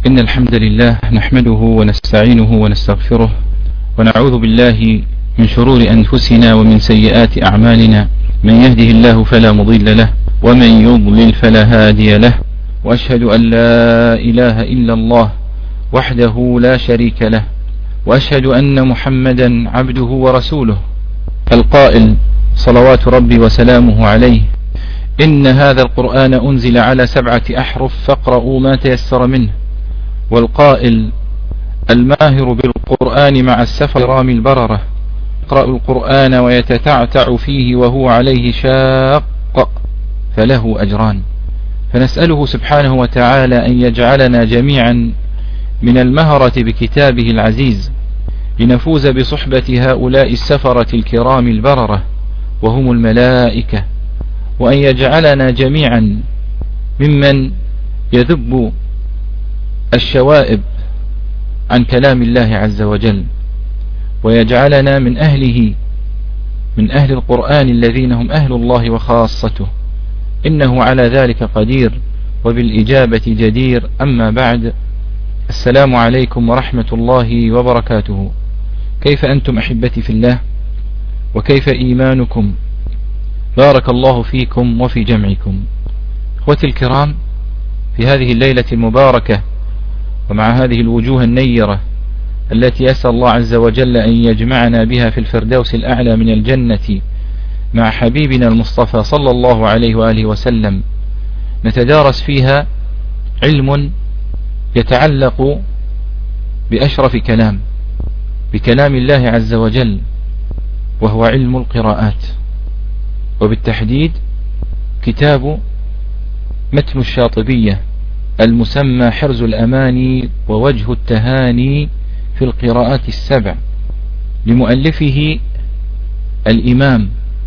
إن الحمد لله نحمده ونستعينه ونستغفره ونعوذ بالله من شرور أنفسنا ومن سيئات أعمالنا. من يهده الله فلا مضل له ومن يضلل فلا هادي له، وأشهد أن لا إله إلا الله وحده لا شريك له، وأشهد أن محمدا عبده ورسوله القائل صلوات ربي وسلامه عليه: إن هذا القرآن أنزل على 7 أحرف فاقرؤوا ما تيسر منه. والقائل: الماهر بالقرآن مع السفر رام البررة يقرأ القرآن ويتتعتع فيه وهو عليه شاق فله أجران. فنسأله سبحانه وتعالى أن يجعلنا جميعا من المهرة بكتابه العزيز لنفوز بصحبة هؤلاء السفرة الكرام البررة وهم الملائكة، وأن يجعلنا جميعا ممن يذب الشوائب عن كلام الله عز وجل، ويجعلنا من أهله، من أهل القرآن الذين هم أهل الله وخاصته، إنه على ذلك قدير وبالإجابة جدير. أما بعد، السلام عليكم ورحمة الله وبركاته. كيف أنتم أحبتي في الله؟ وكيف إيمانكم؟ بارك الله فيكم وفي جمعكم. اخوتي الكرام، في هذه الليلة المباركة ومع هذه الوجوه النيرة التي أسأل الله عز وجل أن يجمعنا بها في الفردوس الأعلى من الجنة مع حبيبنا المصطفى صلى الله عليه وآله وسلم، نتدارس فيها علم يتعلق بأشرف كلام، بكلام الله عز وجل، وهو علم القراءات، وبالتحديد كتاب متن الشاطبية المسمى حرز الأماني ووجه التهاني في القراءات السبع، لمؤلفه الإمام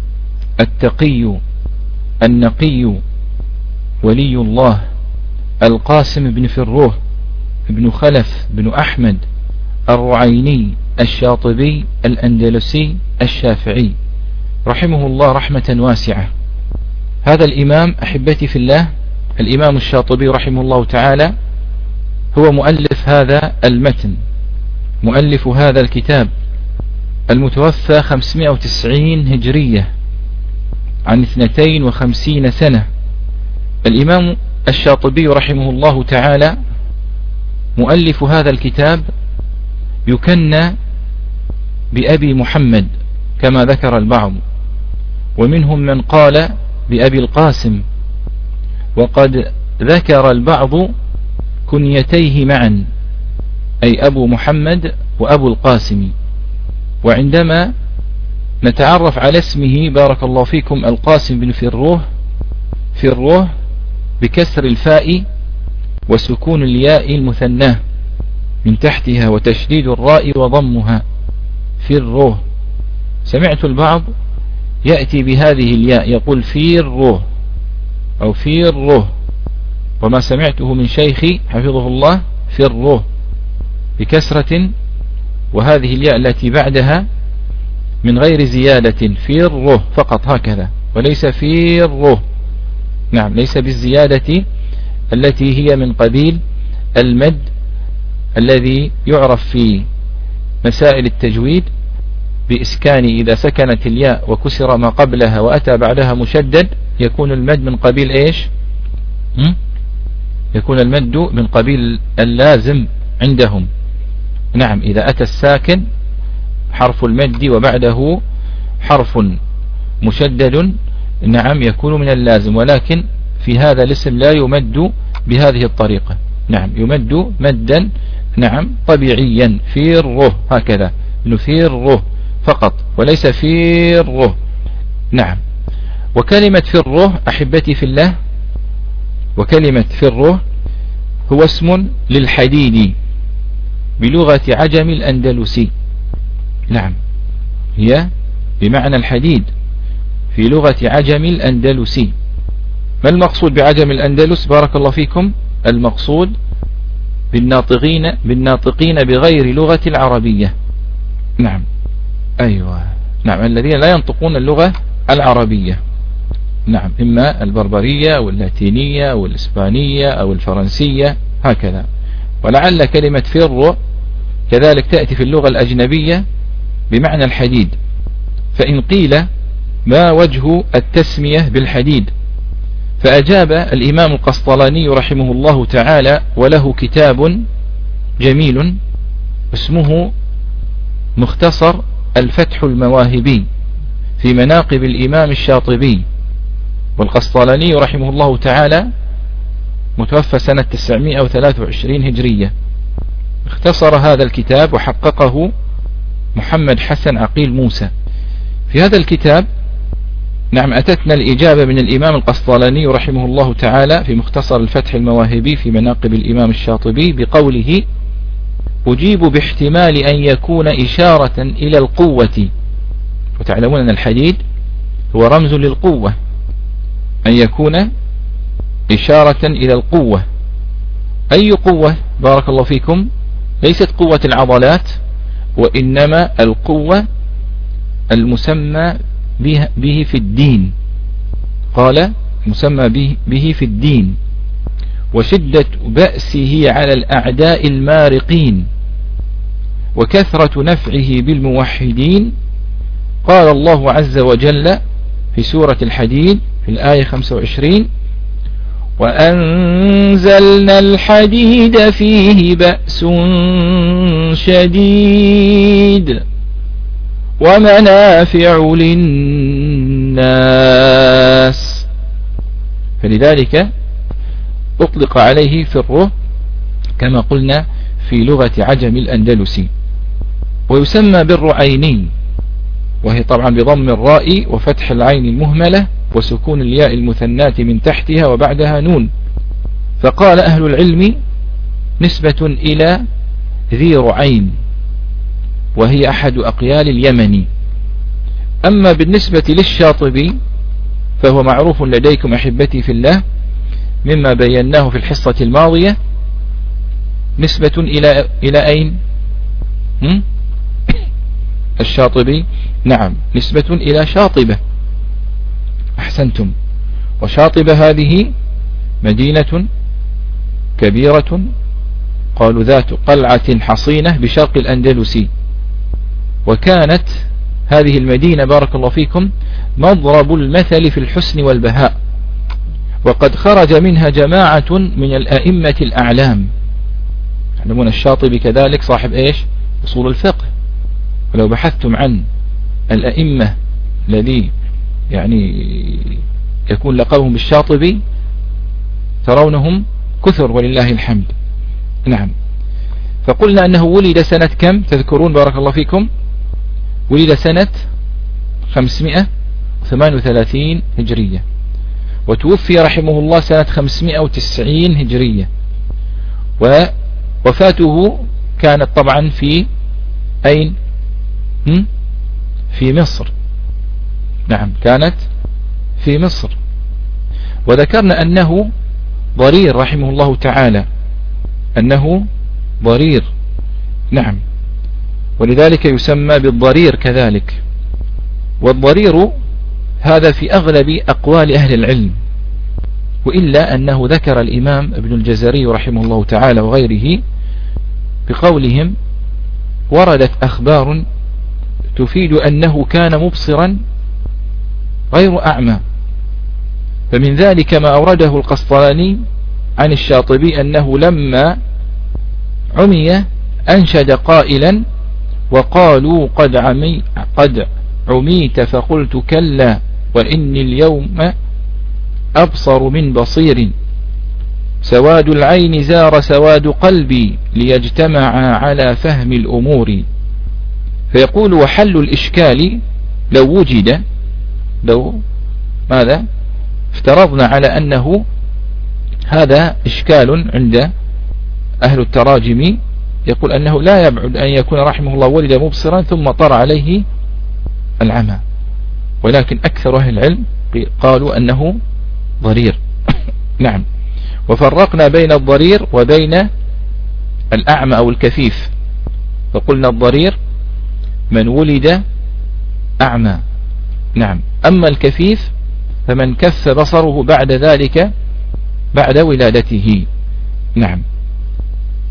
التقي النقي ولي الله القاسم بن فروه بن خلف بن أحمد الرعيني الشاطبي الأندلسي الشافعي رحمه الله رحمة واسعة. هذا الإمام أحبتي في الله، الإمام الشاطبي رحمه الله تعالى، هو مؤلف هذا المتن، مؤلف هذا الكتاب، المتوفى 590 هجرية عن 52 سنة. الإمام الشاطبي رحمه الله تعالى مؤلف هذا الكتاب يكنى بأبي محمد كما ذكر البعض، ومنهم من قال بأبي القاسم، وقد ذكر البعض كنيتيه معا، أي أبو محمد وأبو القاسم. وعندما نتعرف على اسمه بارك الله فيكم القاسم بن فروه بكسر الفاء وسكون الياء المثناه من تحتها وتشديد الراء وضمها فروه. سمعت البعض يأتي بهذه الياء يقول فروه أو فروه، وما سمعته من شيخي حفظه الله فروه بكسرة، وهذه الياء التي بعدها من غير زيادة، فروه فقط هكذا، وليس فروه. نعم، ليس بالزيادة التي هي من قبيل المد الذي يعرف في مسائل التجويد بإسكان، إذا سكنت الياء وكسر ما قبلها وأتى بعدها مشدد يكون المد من قبيل إيش؟ يكون المد من قبيل اللازم عندهم. نعم، إذا أتى الساكن حرف المد وبعده حرف مشدد نعم يكون من اللازم، ولكن في هذا الاسم لا يمد بهذه الطريقة. نعم، يمد مدا نعم طبيعيا، فيره هكذا، نفيره فقط وليس فيره. نعم. وكلمة فره أحبتي في الله، وكلمة فره هو اسم للحديد بلغة عجم الأندلسي. نعم، هي بمعنى الحديد في لغة عجم الأندلسي. ما المقصود بعجم الأندلس بارك الله فيكم؟ المقصود بالناطقين بغير لغة العربية. نعم، أيوة، نعم، الذين لا ينطقون اللغة العربية. نعم، إما البربرية أو اللاتينية أو الإسبانية أو الفرنسية هكذا. ولعل كلمة فر كذلك تأتي في اللغة الأجنبية بمعنى الحديد. فإن قيل ما وجه التسمية بالحديد، فأجاب الإمام القسطلاني رحمه الله تعالى، وله كتاب جميل اسمه مختصر الفتح المواهبي في مناقب الإمام الشاطبي، والقسطلاني رحمه الله تعالى متوفى سنة 923 هجرية. اختصر هذا الكتاب وحققه محمد حسن عقيل موسى. في هذا الكتاب أتتنا الإجابة من الإمام القسطلاني رحمه الله تعالى في مختصر الفتح المواهبي في مناقب الإمام الشاطبي بقوله: أجيب باحتمال أن يكون إشارة إلى القوة. وتعلمون أن الحديد هو رمز للقوة، أن يكون إشارة إلى القوة. أي قوة بارك الله فيكم؟ ليست قوة العضلات، وإنما القوة المسمى به في الدين. قال مسمى به في الدين، وشدة بأسه على الأعداء المارقين، وكثرة نفعه بالموحدين. قال الله عز وجل في سورة الحديد في الآية 25: وأنزلنا الحديد فيه بأس شديد ومنافع للناس. فلذلك أطلق عليه فره كما قلنا في لغة عجم الأندلسي. ويسمى بالرعيني، وهي طبعا بضم الراء وفتح العين المهملة وسكون الياء المثناة من تحتها وبعدها نون. فقال أهل العلم نسبة إلى ذي رعين، وهي أحد أقيال اليمن. أما بالنسبة للشاطبي فهو معروف لديكم أحبتي في الله مما بيناه في الحصة الماضية، نسبة إلى أين؟ الشاطبي نعم نسبة إلى شاطبة. أحسنتم. وشاطبة هذه مدينة كبيرة، قالوا ذات قلعة حصينة بشرق الأندلس. وكانت هذه المدينة بارك الله فيكم مضرب المثل في الحسن والبهاء، وقد خرج منها جماعة من الأئمة الأعلام. تعلمون الشاطبي كذلك صاحب إيش؟ أصول الفقه. ولو بحثتم عن الأئمة الذي يكون لقبهم بالشاطبي ترونهم كثر ولله الحمد. نعم. فقلنا أنه ولد سنة كم تذكرون بارك الله فيكم؟ ولد سنة 538 هجرية، وتوفي رحمه الله سنة 590 هجرية، ووفاته كانت طبعا في أين؟ في مصر. نعم كانت في مصر. وذكرنا أنه ضرير رحمه الله تعالى، أنه ضرير. نعم. ولذلك يسمى بالضرير كذلك. والضرير هذا في أغلب أقوال أهل العلم، وإلا أنه ذكر الإمام ابن الجزري رحمه الله تعالى وغيره بقولهم: وردت أخبار تفيد أنه كان مبصرا غير أعمى. فمن ذلك ما أورده القسطلاني عن الشاطبي أنه لما عمي أنشد قائلا: وقالوا قد عميت فقلت كلا وإني اليوم أبصر من بصير، سواد العين زار سواد قلبي ليجتمع على فهم الأمور. فيقول: وحل الإشكال لو وجد، لو ماذا افترضنا على أنه هذا إشكال عند أهل التراجم، يقول أنه لا يبعد أن يكون رحمه الله ولد مبصرا ثم طر عليه العمى، ولكن أكثر أهل العلم قالوا أنه ضرير. نعم. وفرقنا بين الضرير وبين الأعمى أو الكفيف، فقلنا الضرير من ولد أعمى. نعم. أما الكفيف فمن كف بصره بعد ذلك بعد ولادته. نعم.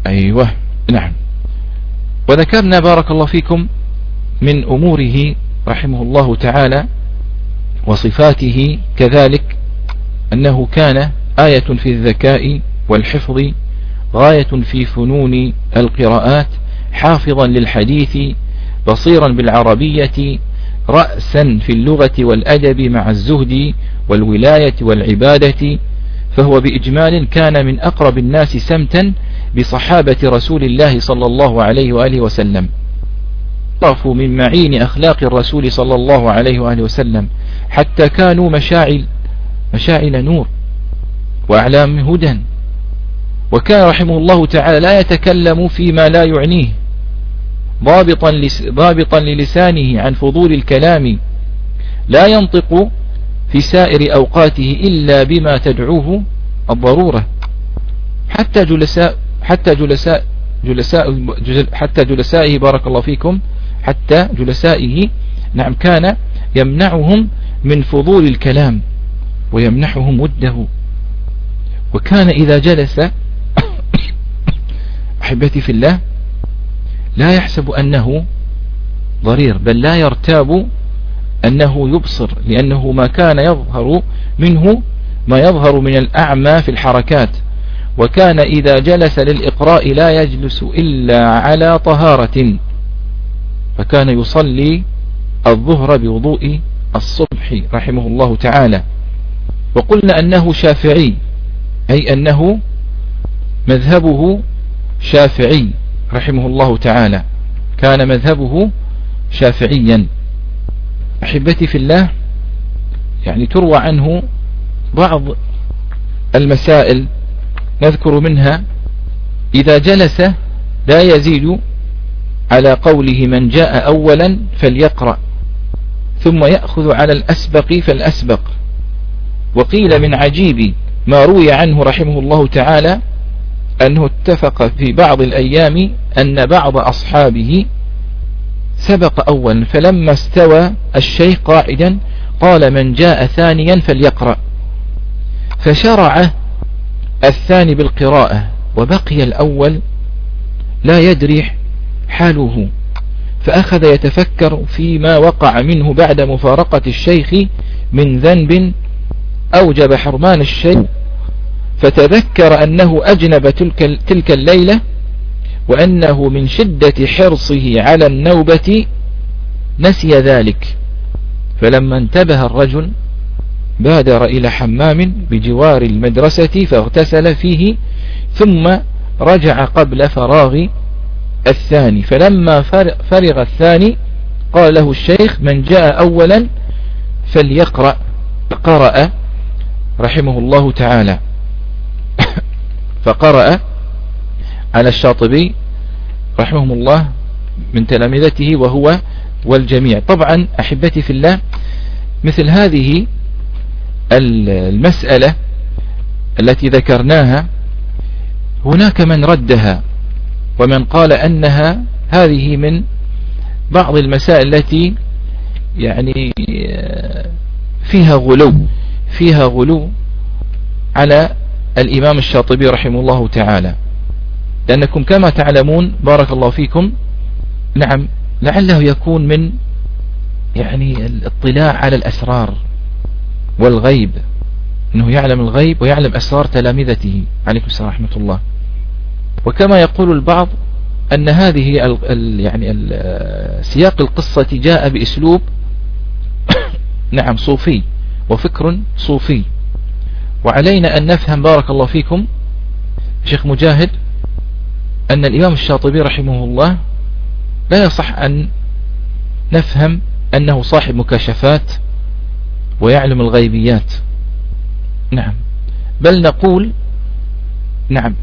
أيوة نعم. وذكرنا بارك الله فيكم من أموره رحمه الله تعالى وصفاته كذلك أنه كان آية في الذكاء والحفظ، غاية في فنون القراءات، حافظا للحديث، بصيرا بالعربية، رأسا في اللغة والأدب مع الزهد والولاية والعبادة. فهو بإجمال كان من أقرب الناس سمتا بصحابة رسول الله صلى الله عليه وآله وسلم، طافوا من معين أخلاق الرسول صلى الله عليه وآله وسلم، حتى كانوا مشاعل نور وأعلام هدى. وكان رحمه الله تعالى لا يتكلم فيما لا يعنيه، ضابطا للسانه عن فضول الكلام، لا ينطق في سائر أوقاته إلا بما تدعوه الضرورة. حتى جلسائه بارك الله فيكم، حتى جلسائه نعم كان يمنعهم من فضول الكلام ويمنحهم وده. وكان إذا جلس أحبتي في الله لا يحسب أنه ضرير، بل لا يرتاب أنه يبصر، لأنه ما كان يظهر منه ما يظهر من الأعمى في الحركات. وكان إذا جلس للإقراء لا يجلس إلا على طهارة، فكان يصلي الظهر بوضوء الصبح رحمه الله تعالى. وقلنا أنه شافعي، أي أنه مذهبه شافعي رحمه الله تعالى، كان مذهبه شافعيا. أحبتي في الله، يعني تروى عنه بعض المسائل نذكر منها: إذا جلس لا يزيد على قوله من جاء أولا فليقرأ، ثم يأخذ على الأسبق فالأسبق. وقيل من عجيب ما روي عنه رحمه الله تعالى أنه اتفق في بعض الأيام أن بعض أصحابه سبق أولا، فلما استوى الشيخ قاعدا قال من جاء ثانيا فليقرأ، فشرع الثاني بالقراءة، وبقي الأول لا يدري حاله، فأخذ يتفكر فيما وقع منه بعد مفارقة الشيخ من ذنب أوجب حرمان الشيخ، فتذكر أنه أجنب تلك الليلة، وأنه من شدة حرصه على النوبة نسي ذلك. فلما انتبه الرجل بادر إلى حمام بجوار المدرسة فاغتسل فيه، ثم رجع قبل فراغ الثاني. فلما فرغ الثاني قال له الشيخ من جاء أولا فليقرأ، فقرأ رحمه الله تعالى فقرأ على الشاطبي رحمهم الله من تلامذته وهو والجميع. طبعا أحبتي في الله، مثل هذه المسألة التي ذكرناها هناك من ردها، ومن قال أنها هذه من بعض المسائل التي يعني فيها غلو على الإمام الشاطبي رحمه الله تعالى، لأنكم كما تعلمون بارك الله فيكم نعم لعله يكون من يعني الاطلاع على الأسرار والغيب، أنه يعلم الغيب ويعلم أسرار تلامذته عليكم السلام ورحمة الله. وكما يقول البعض أن هذه يعني سياق القصة جاء بأسلوب نعم صوفي وفكر صوفي. وعلينا أن نفهم بارك الله فيكم شيخ مجاهد أن الإمام الشاطبي رحمه الله لا يصح أن نفهم أنه صاحب مكاشفات ويعلم الغيبيات، نعم، بل نقول نعم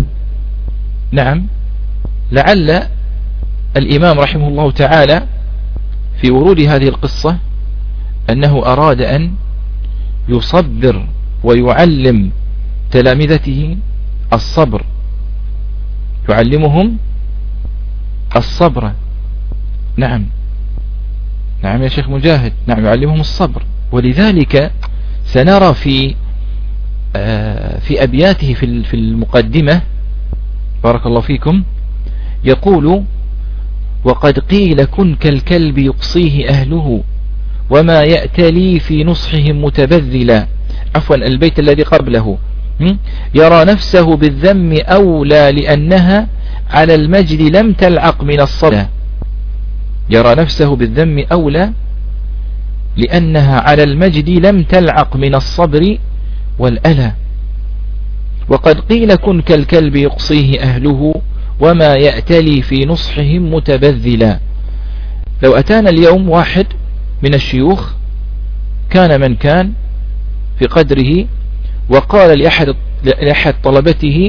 لعل الإمام رحمه الله تعالى في ورود هذه القصة أنه أراد أن يصبر ويعلم تلامذته الصبر، يعلمهم الصبر. نعم يا شيخ مجاهد، نعم يعلمهم الصبر. ولذلك سنرى في أبياته في المقدمة بارك الله فيكم يقول: وقد قيل كن كالكلب يقصيه أهله وما يأتلي في نصحهم متبذلا. عفوا، البيت الذي قبله: يرى نفسه بالذم أولى لأنها على المجد لم تلعق من الصبر. يرى نفسه بالذم أولى لأنها على المجد لم تلعق من الصبر والألى. وقد قيل كن كالكلب يقصيه أهله وما يأتلي في نصحهم متبذلا. لو أتانا اليوم واحد من الشيوخ كان من كان في قدره وقال لأحد طلبته: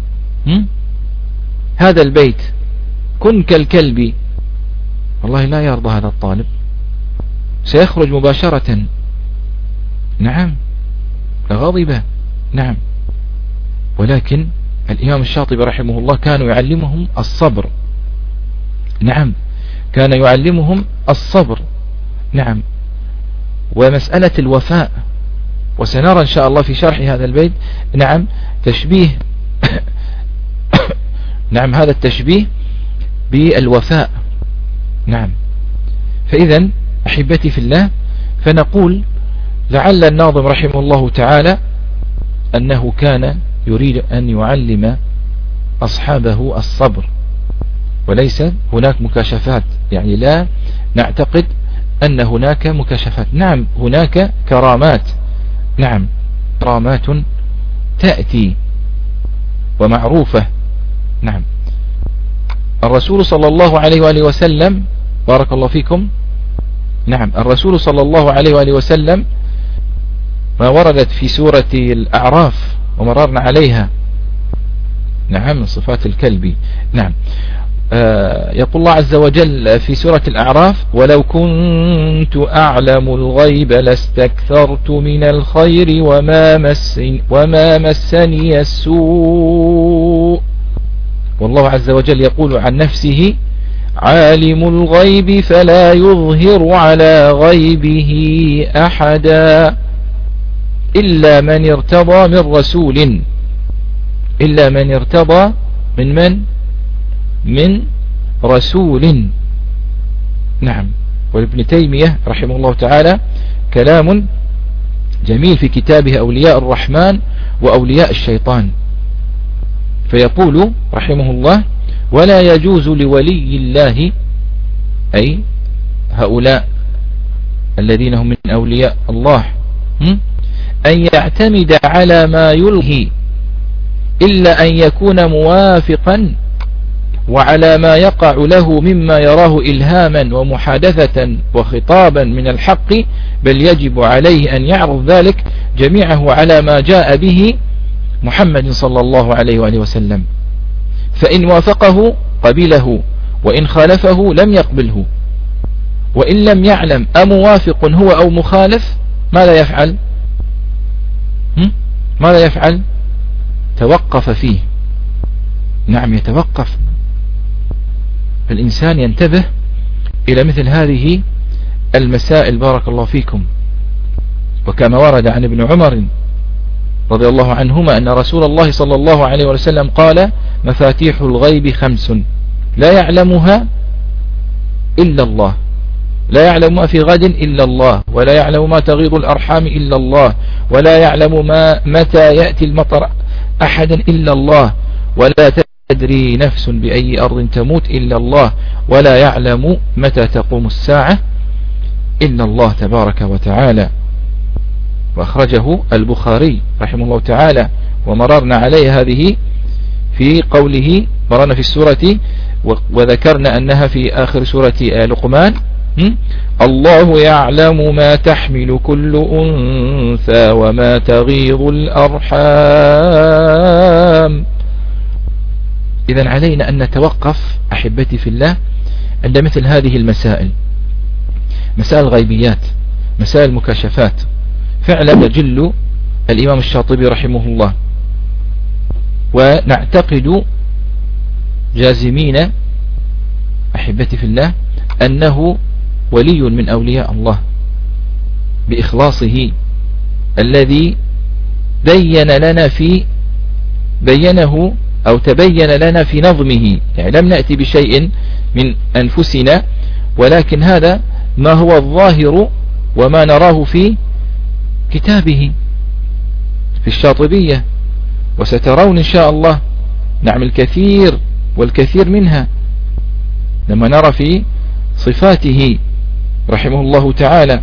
هذا البيت كن كالكلب، والله لا يرضى هذا الطالب، سيخرج مباشرة. نعم، لغضب. نعم، ولكن الإمام الشاطبي رحمه الله كان يعلمهم الصبر. نعم، كان يعلمهم الصبر. نعم، ومسألة الوفاء، وسنرى إن شاء الله في شرح هذا البيت نعم تشبيه نعم هذا التشبيه بالوفاء. نعم، فإذا أحبتي في الله، فنقول لعل الناظم رحمه الله تعالى أنه كان يريد أن يعلم أصحابه الصبر، وليس هناك مكاشفات. يعني لا نعتقد أن هناك مكاشفات. نعم، هناك كرامات. نعم، كرامات تأتي ومعروفة. نعم، الرسول صلى الله عليه وآله وسلم بارك الله فيكم. نعم، الرسول صلى الله عليه وآله وسلم ما وردت في سورة الأعراف ومررنا عليها. نعم، من صفات الكلب. نعم، يقول الله عز وجل في سورة الأعراف: ولو كنت أعلم الغيب لاستكثرت من الخير وما مسني السوء. والله عز وجل يقول عن نفسه: عالم الغيب فلا يظهر على غيبه أحدا إلا من ارتضى من رسول. إلا من ارتضى من رسول. نعم، وابن تيمية رحمه الله تعالى كلام جميل في كتابه أولياء الرحمن وأولياء الشيطان، فيقول رحمه الله: ولا يجوز لولي الله، أي هؤلاء الذين هم من أولياء الله، أن يعتمد على ما يلهي إلا أن يكون موافقا وعلى ما يقع له مما يراه إلهاما ومحادثة وخطابا من الحق، بل يجب عليه أن يعرض ذلك جميعه على ما جاء به محمد صلى الله عليه وآله وسلم، فإن وافقه قبله وإن خالفه لم يقبله. وإن لم يعلم أموافق هو أو مخالف ماذا يفعل؟ ماذا يفعل؟ توقف فيه. نعم، يتوقف. فالإنسان ينتبه إلى مثل هذه المسائل بارك الله فيكم. وكما ورد عن ابن عمر رضي الله عنهما أن رسول الله صلى الله عليه وسلم قال: مفاتيح الغيب 5 لا يعلمها إلا الله، لا يعلم ما في غد إلا الله، ولا يعلم ما تغيض الأرحام إلا الله، ولا يعلم متى يأتي المطر أحد إلا الله، ولا تدري نفس بأي أرض تموت إلا الله، ولا يعلم متى تقوم الساعة إلا الله تبارك وتعالى. وأخرجه البخاري رحمه الله تعالى. ومررنا عليه هذه في قوله، مررنا في السورة وذكرنا أنها في آخر سورة لقمان: الله يعلم ما تحمل كل أنثى وما تغيض الأرحام. إذن علينا أن نتوقف أحبتي في الله عند مثل هذه المسائل، مسائل الغيبيات، مسائل المكاشفات. فعلا يجل الإمام الشاطبي رحمه الله، ونعتقد جازمين أحبتي في الله أنه ولي من أولياء الله بإخلاصه الذي بينه أو تبين لنا في نظمه، يعني لم نأتي بشيء من أنفسنا، ولكن هذا ما هو الظاهر وما نراه في كتابه في الشاطبية، وسترون إن شاء الله نعم الكثير والكثير منها لما نرى في صفاته رحمه الله تعالى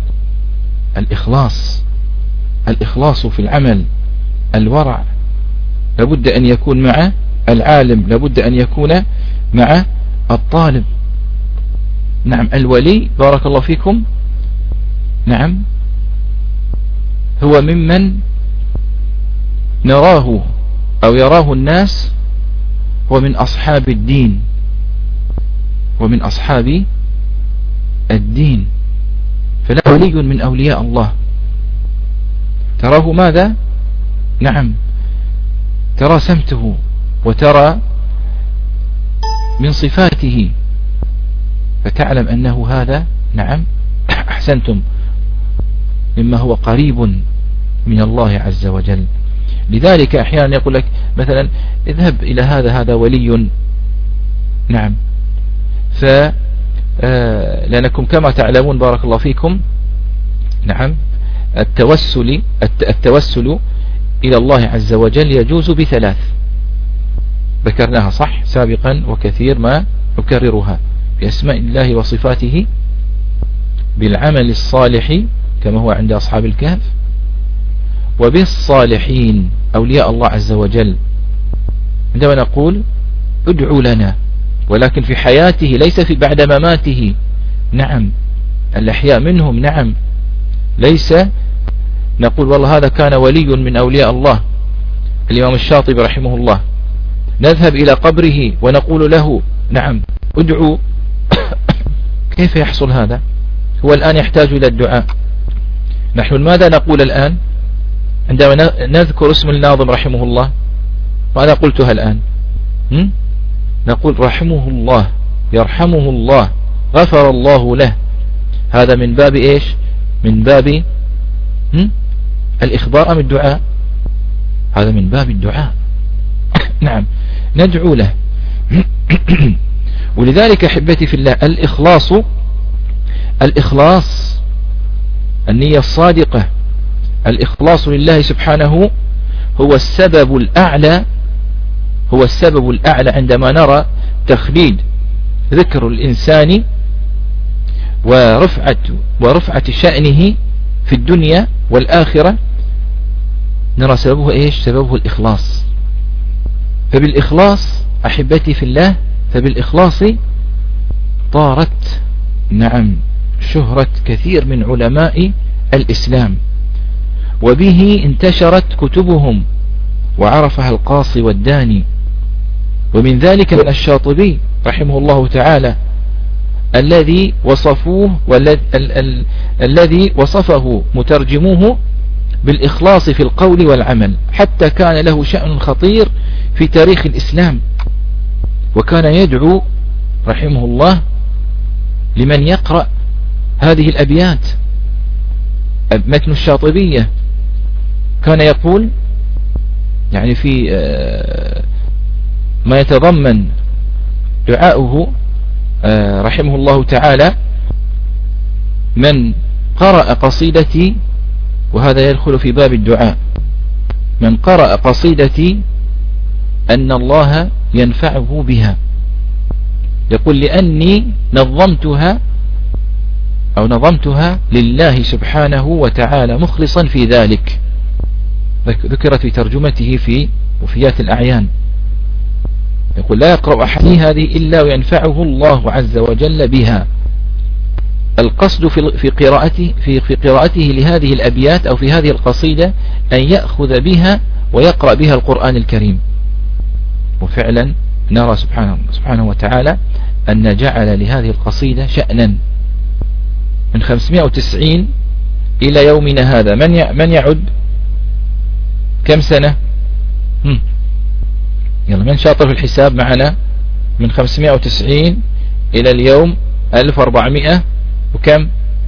الإخلاص في العمل، الورع لابد أن يكون مع العالم، لابد أن يكون مع الطالب. نعم الولي بارك الله فيكم نعم هو ممن نراه أو يراه الناس هو من أصحاب الدين ومن أصحاب الدين، فلا ولي من أولياء الله تراه ماذا؟ نعم ترى سمته وترى من صفاته فتعلم أنه هذا نعم أحسنتم مما هو قريب من الله عز وجل. لذلك أحيانا يقول لك مثلا اذهب إلى هذا ولي نعم، لأنكم كما تعلمون بارك الله فيكم نعم التوسل إلى الله عز وجل يجوز بثلاث، ذكرناها صح سابقا وكثير ما أكررها، بأسماء الله وصفاته، بالعمل الصالح كما هو عند أصحاب الكهف، وبالصالحين أولياء الله عز وجل. عندما نقول ادعوا لنا ولكن في حياته ليس في بعد مماته، نعم الأحياء منهم نعم، ليس نقول والله هذا كان ولي من أولياء الله الإمام الشاطبي رحمه الله، نذهب إلى قبره ونقول له نعم ادعوا كيف يحصل هذا؟ هو الآن يحتاج إلى الدعاء. نحن ماذا نقول الآن عندما نذكر اسم الناظم رحمه الله؟ ماذا قلتها الآن؟ نقول رحمه الله، يرحمه الله، غفر الله له. هذا من باب إيش؟ من باب الإخبار أم الدعاء؟ هذا من باب الدعاء. نعم ندعو له. ولذلك أحبتي في الله الإخلاص النية الصادقة، الإخلاص لله سبحانه هو السبب الأعلى عندما نرى تخليد ذكر الإنسان ورفعة شأنه في الدنيا والآخرة، نرى سببه إيش؟ سببه الإخلاص. فبالإخلاص أحبتي في الله، فبالإخلاص طارت نعم شهرة كثير من علماء الإسلام، وبه انتشرت كتبهم وعرفها القاصي والداني. ومن ذلك من الشاطبي رحمه الله تعالى الذي وصفه مترجموه بالإخلاص في القول والعمل، حتى كان له شأن خطير في تاريخ الإسلام، وكان يدعو رحمه الله لمن يقرأ هذه الأبيات. متن الشاطبية كان يقول يعني في ما يتضمن دعاؤه رحمه الله تعالى: من قرأ قصيدتي، وهذا يدخل في باب الدعاء، من قرأ قصيدتي أن الله ينفعه بها، يقول لأني نظمتها لله سبحانه وتعالى مخلصا في ذلك. ذكرت في ترجمته في وفيات الأعيان، يقول لا يقرأ أحد هذه إلا وينفعه الله عز وجل بها. القصد في قراءته لهذه الأبيات أو في هذه القصيدة أن يأخذ بها ويقرأ بها القرآن الكريم. وفعلا نرى سبحانه وتعالى أن جعل لهذه القصيدة شأنا. من 590 إلى يومنا هذا من يعد كم سنة؟ يلا من شاطر في الحساب معنا؟ من 590 إلى اليوم 1400 وكم؟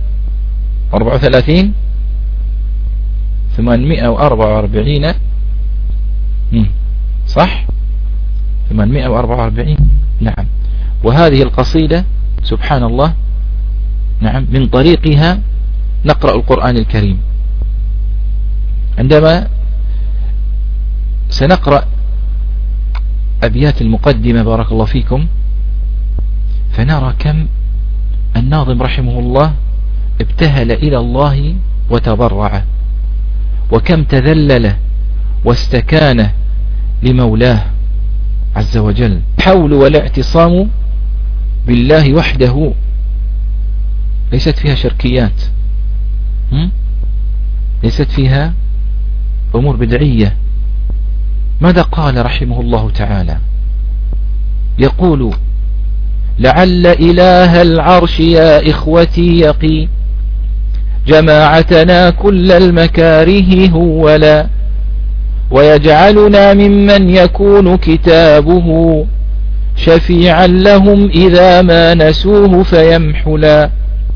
34 844 صح؟ 844. نعم. وهذه القصيدة سبحان الله، نعم، من طريقها نقرأ القرآن الكريم. عندما سنقرأ أبيات المقدمة بارك الله فيكم فنرى كم الناظم رحمه الله ابتهل إلى الله وتضرع، وكم تذلل واستكان لمولاه عز وجل. حول والاعتصام بالله وحده ليست فيها شركيات، ليست فيها أمور بدعية. ماذا قال رحمه الله تعالى؟ يقول: لعل إله العرش يا إخوتي يقي جماعتنا كل المكاره هولا، ويجعلنا ممن يكون كتابه شفيعا لهم إذا ما نسوه فيمحلا.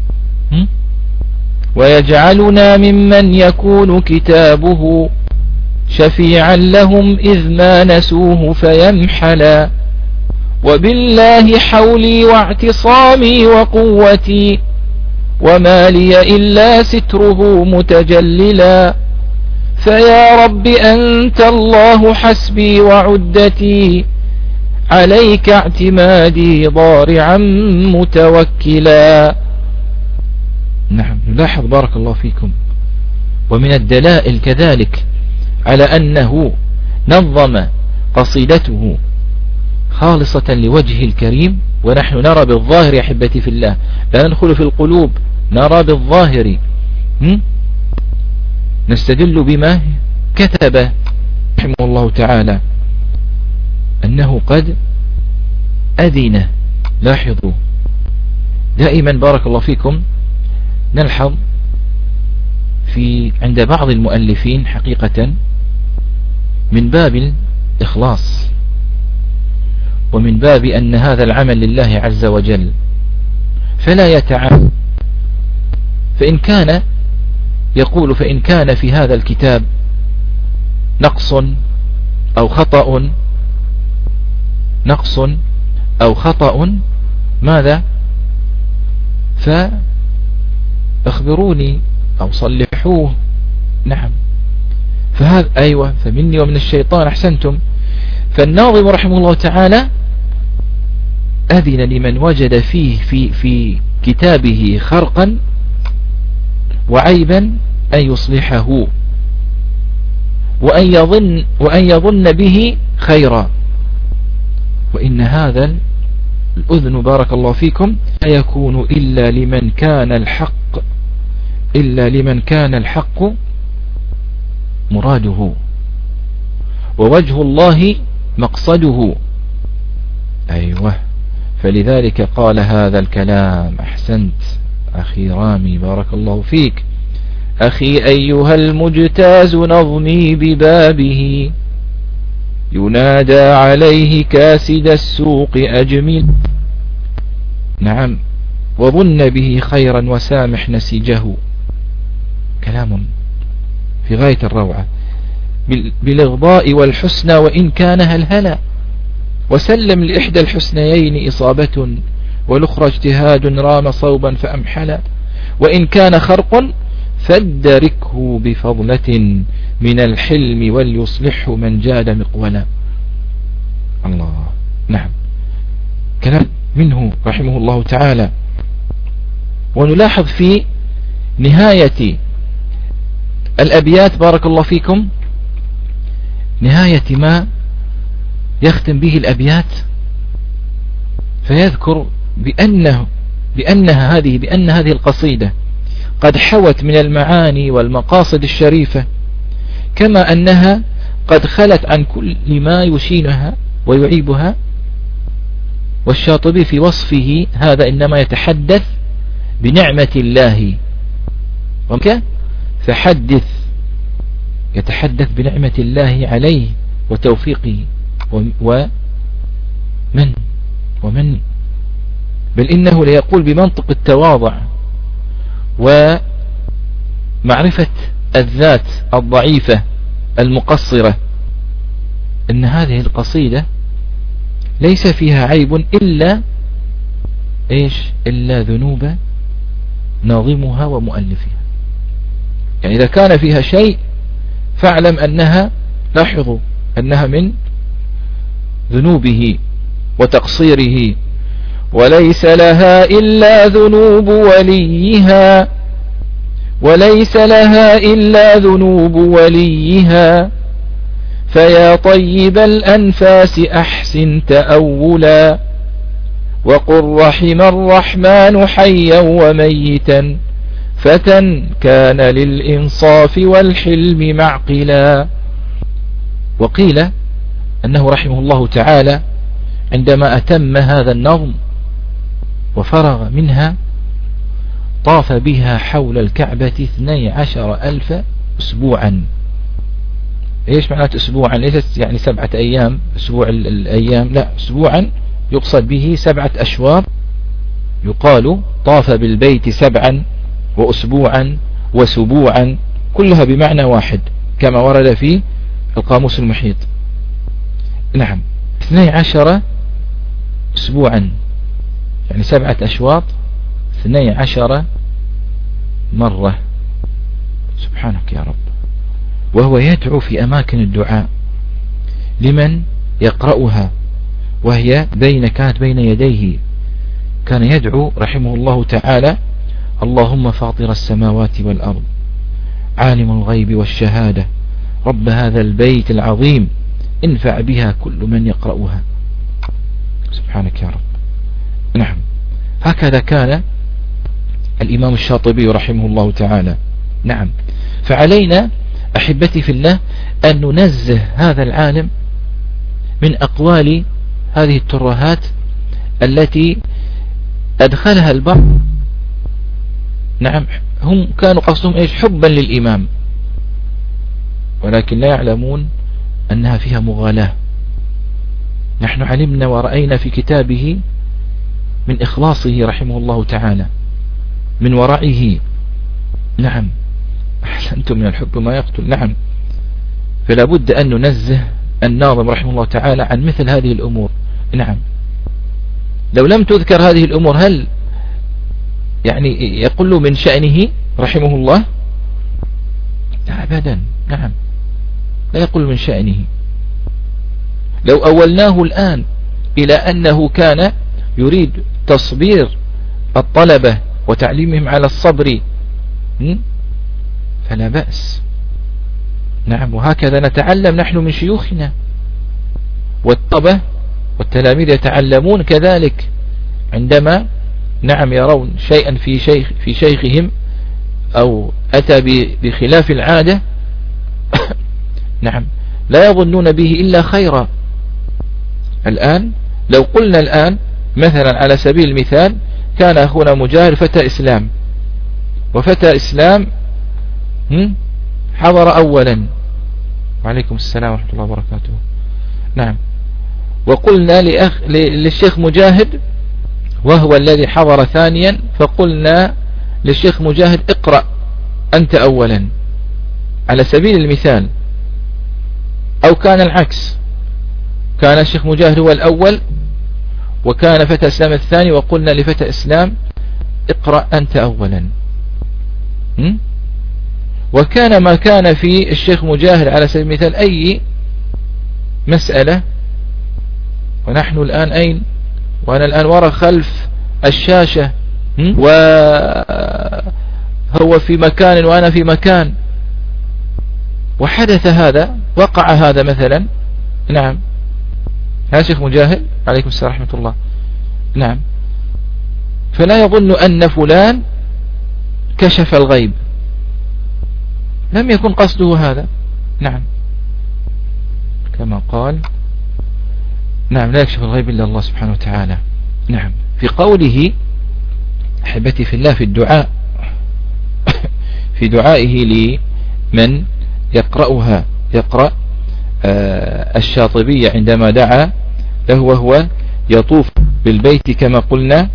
ويجعلنا ممن يكون كتابه شفيعا لهم إذ ما نسوه فيمحلا. وبالله حولي واعتصامي وقوتي، وما لي إلا ستره متجللا. فيا رب أنت الله حسبي وعدتي، عليك اعتمادي ضارعا متوكلا. نعم، نلاحظ بارك الله فيكم ومن الدلائل كذلك على أنه نظم قصيدته خالصة لوجه الكريم. ونحن نرى بالظاهر يا أحبتي في الله، لا ندخل في القلوب، نرى بالظاهر. نستدل بما كتب رحمه الله تعالى أنه قد أذن. لاحظوا دائما بارك الله فيكم نلحظ عند بعض المؤلفين حقيقة من باب الإخلاص ومن باب أن هذا العمل لله عز وجل فلا يتعب. فإن كان يقول فإن كان في هذا الكتاب نقص أو خطأ ماذا؟ فاخبروني أو صلحوه. نعم، فهذا أيوة فمني ومن الشيطان، أحسنتم. فالناظم رحمه الله تعالى أذن لمن وجد فيه في كتابه خرقا وعيبا أن يصلحه وأن يظن به خيرا. وإن هذا الأذن بارك الله فيكم لا يكون إلا لمن كان الحق مراده ووجه الله مقصده. أيوة، فلذلك قال هذا الكلام. أحسنت أخي رامي بارك الله فيك. أخي أيها المجتاز نظمي ببابه، ينادى عليه كاسد السوق أجمل. نعم، وظن به خيرا وسامح نسيجه. كلام في غاية الروعة. بالإغضاء والحسنى وإن كان هلهلا، وسلم لإحدى الحسنيين إصابة والأخرى اجتهاد رام صوبا فأمحلا. وإن كان خرق فادركه بفضلة من الحلم وليصلحه من جاد مقولا. الله. نعم، كلام منه رحمه الله تعالى. ونلاحظ في نهاية الأبيات بارك الله فيكم، نهاية ما يختم به الأبيات، فيذكر بأن هذه القصيدة قد حوت من المعاني والمقاصد الشريفة، كما أنها قد خلت عن كل ما يشينها ويعيبها. والشاطبي في وصفه هذا إنما يتحدث بنعمة الله، يتحدث بنعمة الله عليه وتوفيقه ومن بل إنه ليقول بمنطق التواضع ومعرفة الذات الضعيفة المقصرة، إن هذه القصيدة ليس فيها عيب إلا إلا ذنوب ناظمها ومؤلفها. يعني إذا كان فيها شيء فاعلم أنها، لاحظوا أنها من ذنوبه وتقصيره. وليس لها إلا ذنوب وليها، وليس لها إلا ذنوب وليها، فيا طيب الأنفاس أحسن تأولا، وقل رحم الرحمن حيا وميتا، فتى كان للإنصاف والحلم معقلا. وقيل أنه رحمه الله تعالى عندما أتم هذا النظم وفرغ منها طاف بها حول الكعبة 12,000 أسبوعا. إيش معنات أسبوعا؟ ليست يعني 7 أيام، أسبوع الأيام، لا، أسبوعا يقصد به 7 أشواط. يقال طاف بالبيت 7 وأسبوعا وسبوعا، كلها بمعنى واحد كما ورد في القاموس المحيط. نعم، 12 أسبوعا يعني 7 أشواط 12 مرة. سبحانك يا رب. وهو يدعو في أماكن الدعاء لمن يقرأها، وهي كانت بين يديه. كان يدعو رحمه الله تعالى: اللهم فاطر السماوات والأرض، عالم الغيب والشهادة، رب هذا البيت العظيم، انفع بها كل من يقرأها. سبحانك يا رب. نعم، هكذا كان الإمام الشاطبي رحمه الله تعالى. نعم، فعلينا أحبتي في الله أن ننزه هذا العالم من أقوال هذه الترهات التي أدخلها البعض. نعم، هم كانوا قصدهم حبا للإمام، ولكن لا يعلمون أنها فيها مغالاة. نحن علمنا ورأينا في كتابه من إخلاصه رحمه الله تعالى، من ورعه. نعم، أحسنتم، من الحب ما يقتل. نعم، فلا بد أن ننزه الناظم رحمه الله تعالى عن مثل هذه الأمور. نعم، لو لم تذكر هذه الأمور هل يعني يقل من شأنه رحمه الله؟ أبدا. نعم، لا يقل من شأنه. لو أولناه الآن إلى أنه كان يريد تصبير الطلبة وتعليمهم على الصبر فلا بأس. نعم، وهكذا نتعلم نحن من شيوخنا، والطلبة والتلاميذ يتعلمون كذلك عندما نعم يرون شيئا في شيخهم أو أتى بخلاف العادة نعم لا يظنون به إلا خيرا. الآن لو قلنا الآن مثلا على سبيل المثال كان أخونا مجاهد فتى إسلام، وفتى إسلام حضر أولا، وعليكم السلام ورحمة الله وبركاته. نعم، وقلنا للشيخ مجاهد وهو الذي حضر ثانيا، فقلنا للشيخ مجاهد اقرأ أنت أولا على سبيل المثال. أو كان العكس، كان الشيخ مجاهد هو الأول وكان فتى إسلام الثاني، وقلنا لفتى إسلام اقرأ أنت أولا. وكان ما كان في الشيخ مجاهد على سبيل المثال أي مسألة، ونحن الآن أين؟ وأنا الآن وراء خلف الشاشة، وهو في مكان وأنا في مكان، وحدث هذا، وقع هذا مثلا. نعم، يا شيخ مجاهد عليكم السلام ورحمة الله. نعم، فلا يظن أن فلان كشف الغيب، لم يكن قصده هذا. نعم، كما قال نعم لا يكشف الغيب إلا الله سبحانه وتعالى. نعم، في قوله أحبتي في الله في الدعاء في دعائه لمن يقرأها، يقرأ الشاطبية عندما دعا له وهو يطوف بالبيت كما قلنا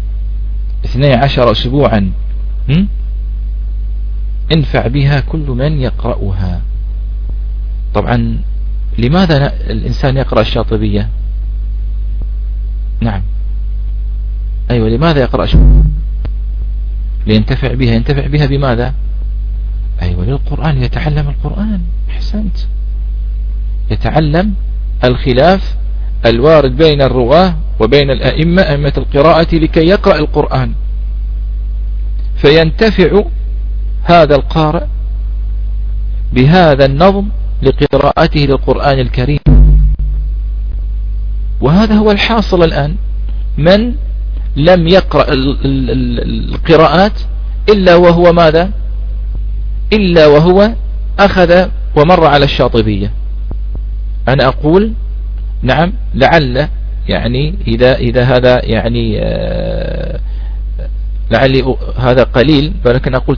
12 أسبوعا، انفع بها كل من يقرأها. طبعا لماذا الإنسان يقرأ الشاطبية؟ نعم. أيوة، لماذا يقرأ لينتفع بها. ينتفع بها بماذا؟ أيوة، للقرآن، يتعلم القرآن. أحسنت، يتعلم الخلاف الوارد بين الرواة وبين أئمة القراءة لكي يقرأ القرآن، فينتفع هذا القارئ بهذا النظم لقراءته للقرآن الكريم. وهذا هو الحاصل الآن. من لم يقرأ القراءات إلا وهو ماذا؟ إلا وهو أخذ ومر على الشاطبية. أنا أقول نعم، لعل يعني إذا هذا يعني لعلي هذا قليل، ولكن أقول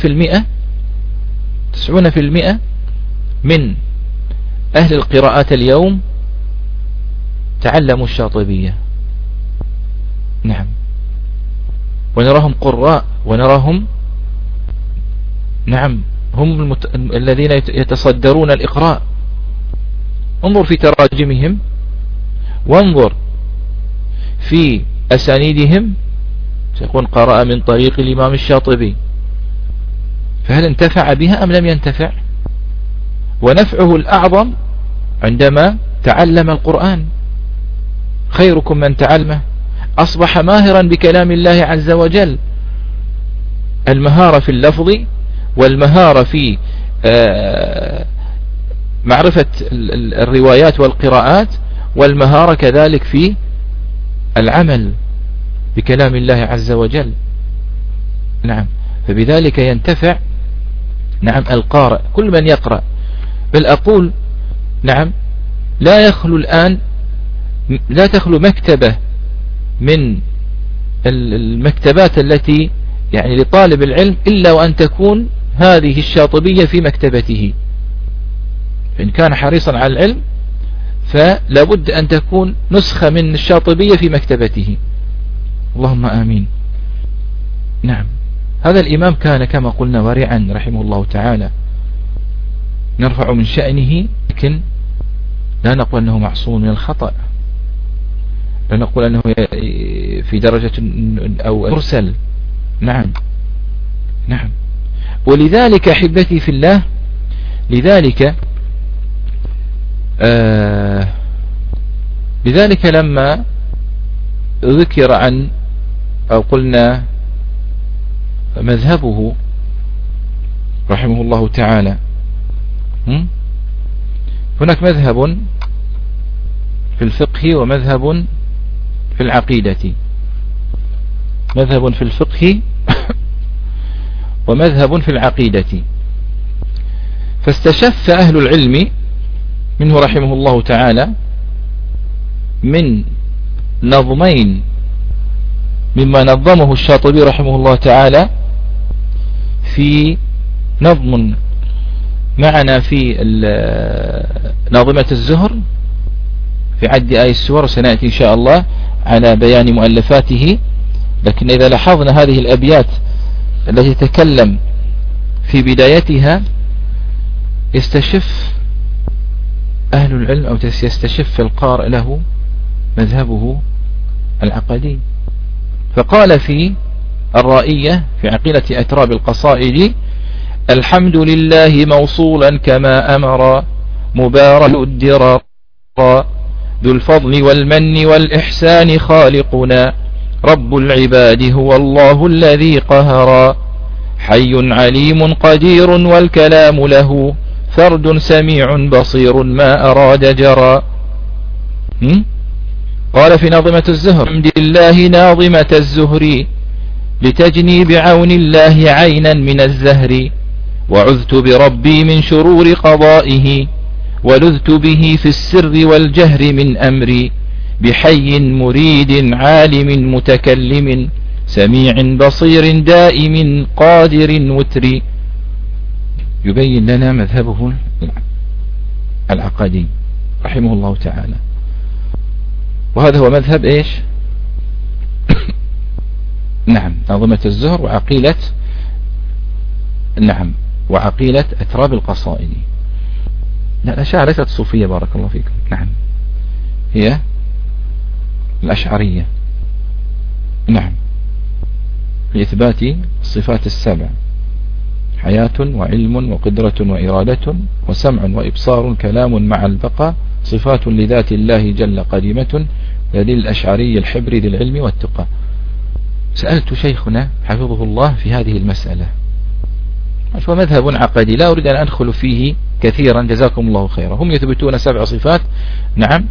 90% من أهل القراءات اليوم تعلموا الشاطبية. نعم، ونراهم قراء، ونراهم نعم هم الذين يتصدرون الإقراء. انظر في تراجمهم، وانظر في أسانيدهم، سيكون قرأ من طريق الإمام الشاطبي. فهل انتفع بها أم لم ينتفع؟ ونفعه الأعظم عندما تعلم القرآن. خيركم من تعلمه، أصبح ماهرا بكلام الله عز وجل. المهارة في اللفظ، والمهارة في معرفة الروايات والقراءات، والمهارة كذلك في العمل بكلام الله عز وجل. نعم، فبذلك ينتفع نعم القارئ، كل من يقرأ. بل أقول نعم، لا تخلو مكتبة من المكتبات التي يعني لطالب العلم إلا وأن تكون هذه الشاطبية في مكتبته. إن كان حريصا على العلم فلا بد أن تكون نسخة من الشاطبية في مكتبته. اللهم آمين. نعم، هذا الإمام كان كما قلنا ورعا رحمه الله تعالى، نرفع من شأنه، لكن لا نقول أنه معصوم من الخطأ، لا نقول أنه في درجة أو مرسل. نعم نعم. ولذلك أحبتي في الله، لذلك لما ذكر عن أو قلنا مذهبه رحمه الله تعالى، هناك مذهب في الفقه ومذهب في العقيدة. مذهب في الفقه ومذهب في العقيدة. فاستشف أهل العلم منه رحمه الله تعالى من نظمين مما نظمه الشاطبي رحمه الله تعالى، في نظم معنا في ناظمة الزهر في عد آي السور، وسنأتي إن شاء الله على بيان مؤلفاته. لكن إذا لاحظنا هذه الأبيات التي تكلم في بدايتها، يستشف أهل العلم أو يستشف القارئ له مذهبه العقدي. فقال في الرائية في عقيلة أتراب القصائد: الحمد لله موصولا كما أمر، مبارك الدرار، ذو الفضل والمن والإحسان خالقنا، رب العباد هو الله الذي قهر، حي عليم قدير والكلام له، فرد سميع بصير ما أراد جرى. قال في ناظمة الزهر: الحمد لله ناظمة الزهر، لتجني بعون الله عينا من الزهر، وعذت بربي من شرور قضائه، ولذت به في السر والجهر من أمري، بحي مريد عالم متكلم، سميع بصير دائم قادر وتر. يبين لنا مذهبه العقدي رحمه الله تعالى. وهذا هو مذهب ايش؟ نعم، ناظمة الزهر وعقيلة، نعم، وعقيلة أتراب القصائد. لا، الأشاعرة ليست صوفية بارك الله فيكم. نعم، هي الأشعرية. نعم، لإثبات الصفات السبع: حياة وعلم وقدرة وإرادة وسمع وإبصار كلام مع البقاء، صفات لذات الله جل قديمة، دليل الأشعري الحبر ذي العلم والتقى. سألت شيخنا حفظه الله في هذه المسألة، هو مذهب عقدي لا أريد أن أدخل فيه كثيرا، جزاكم الله خيرا. هم يثبتون 7 صفات، نعم،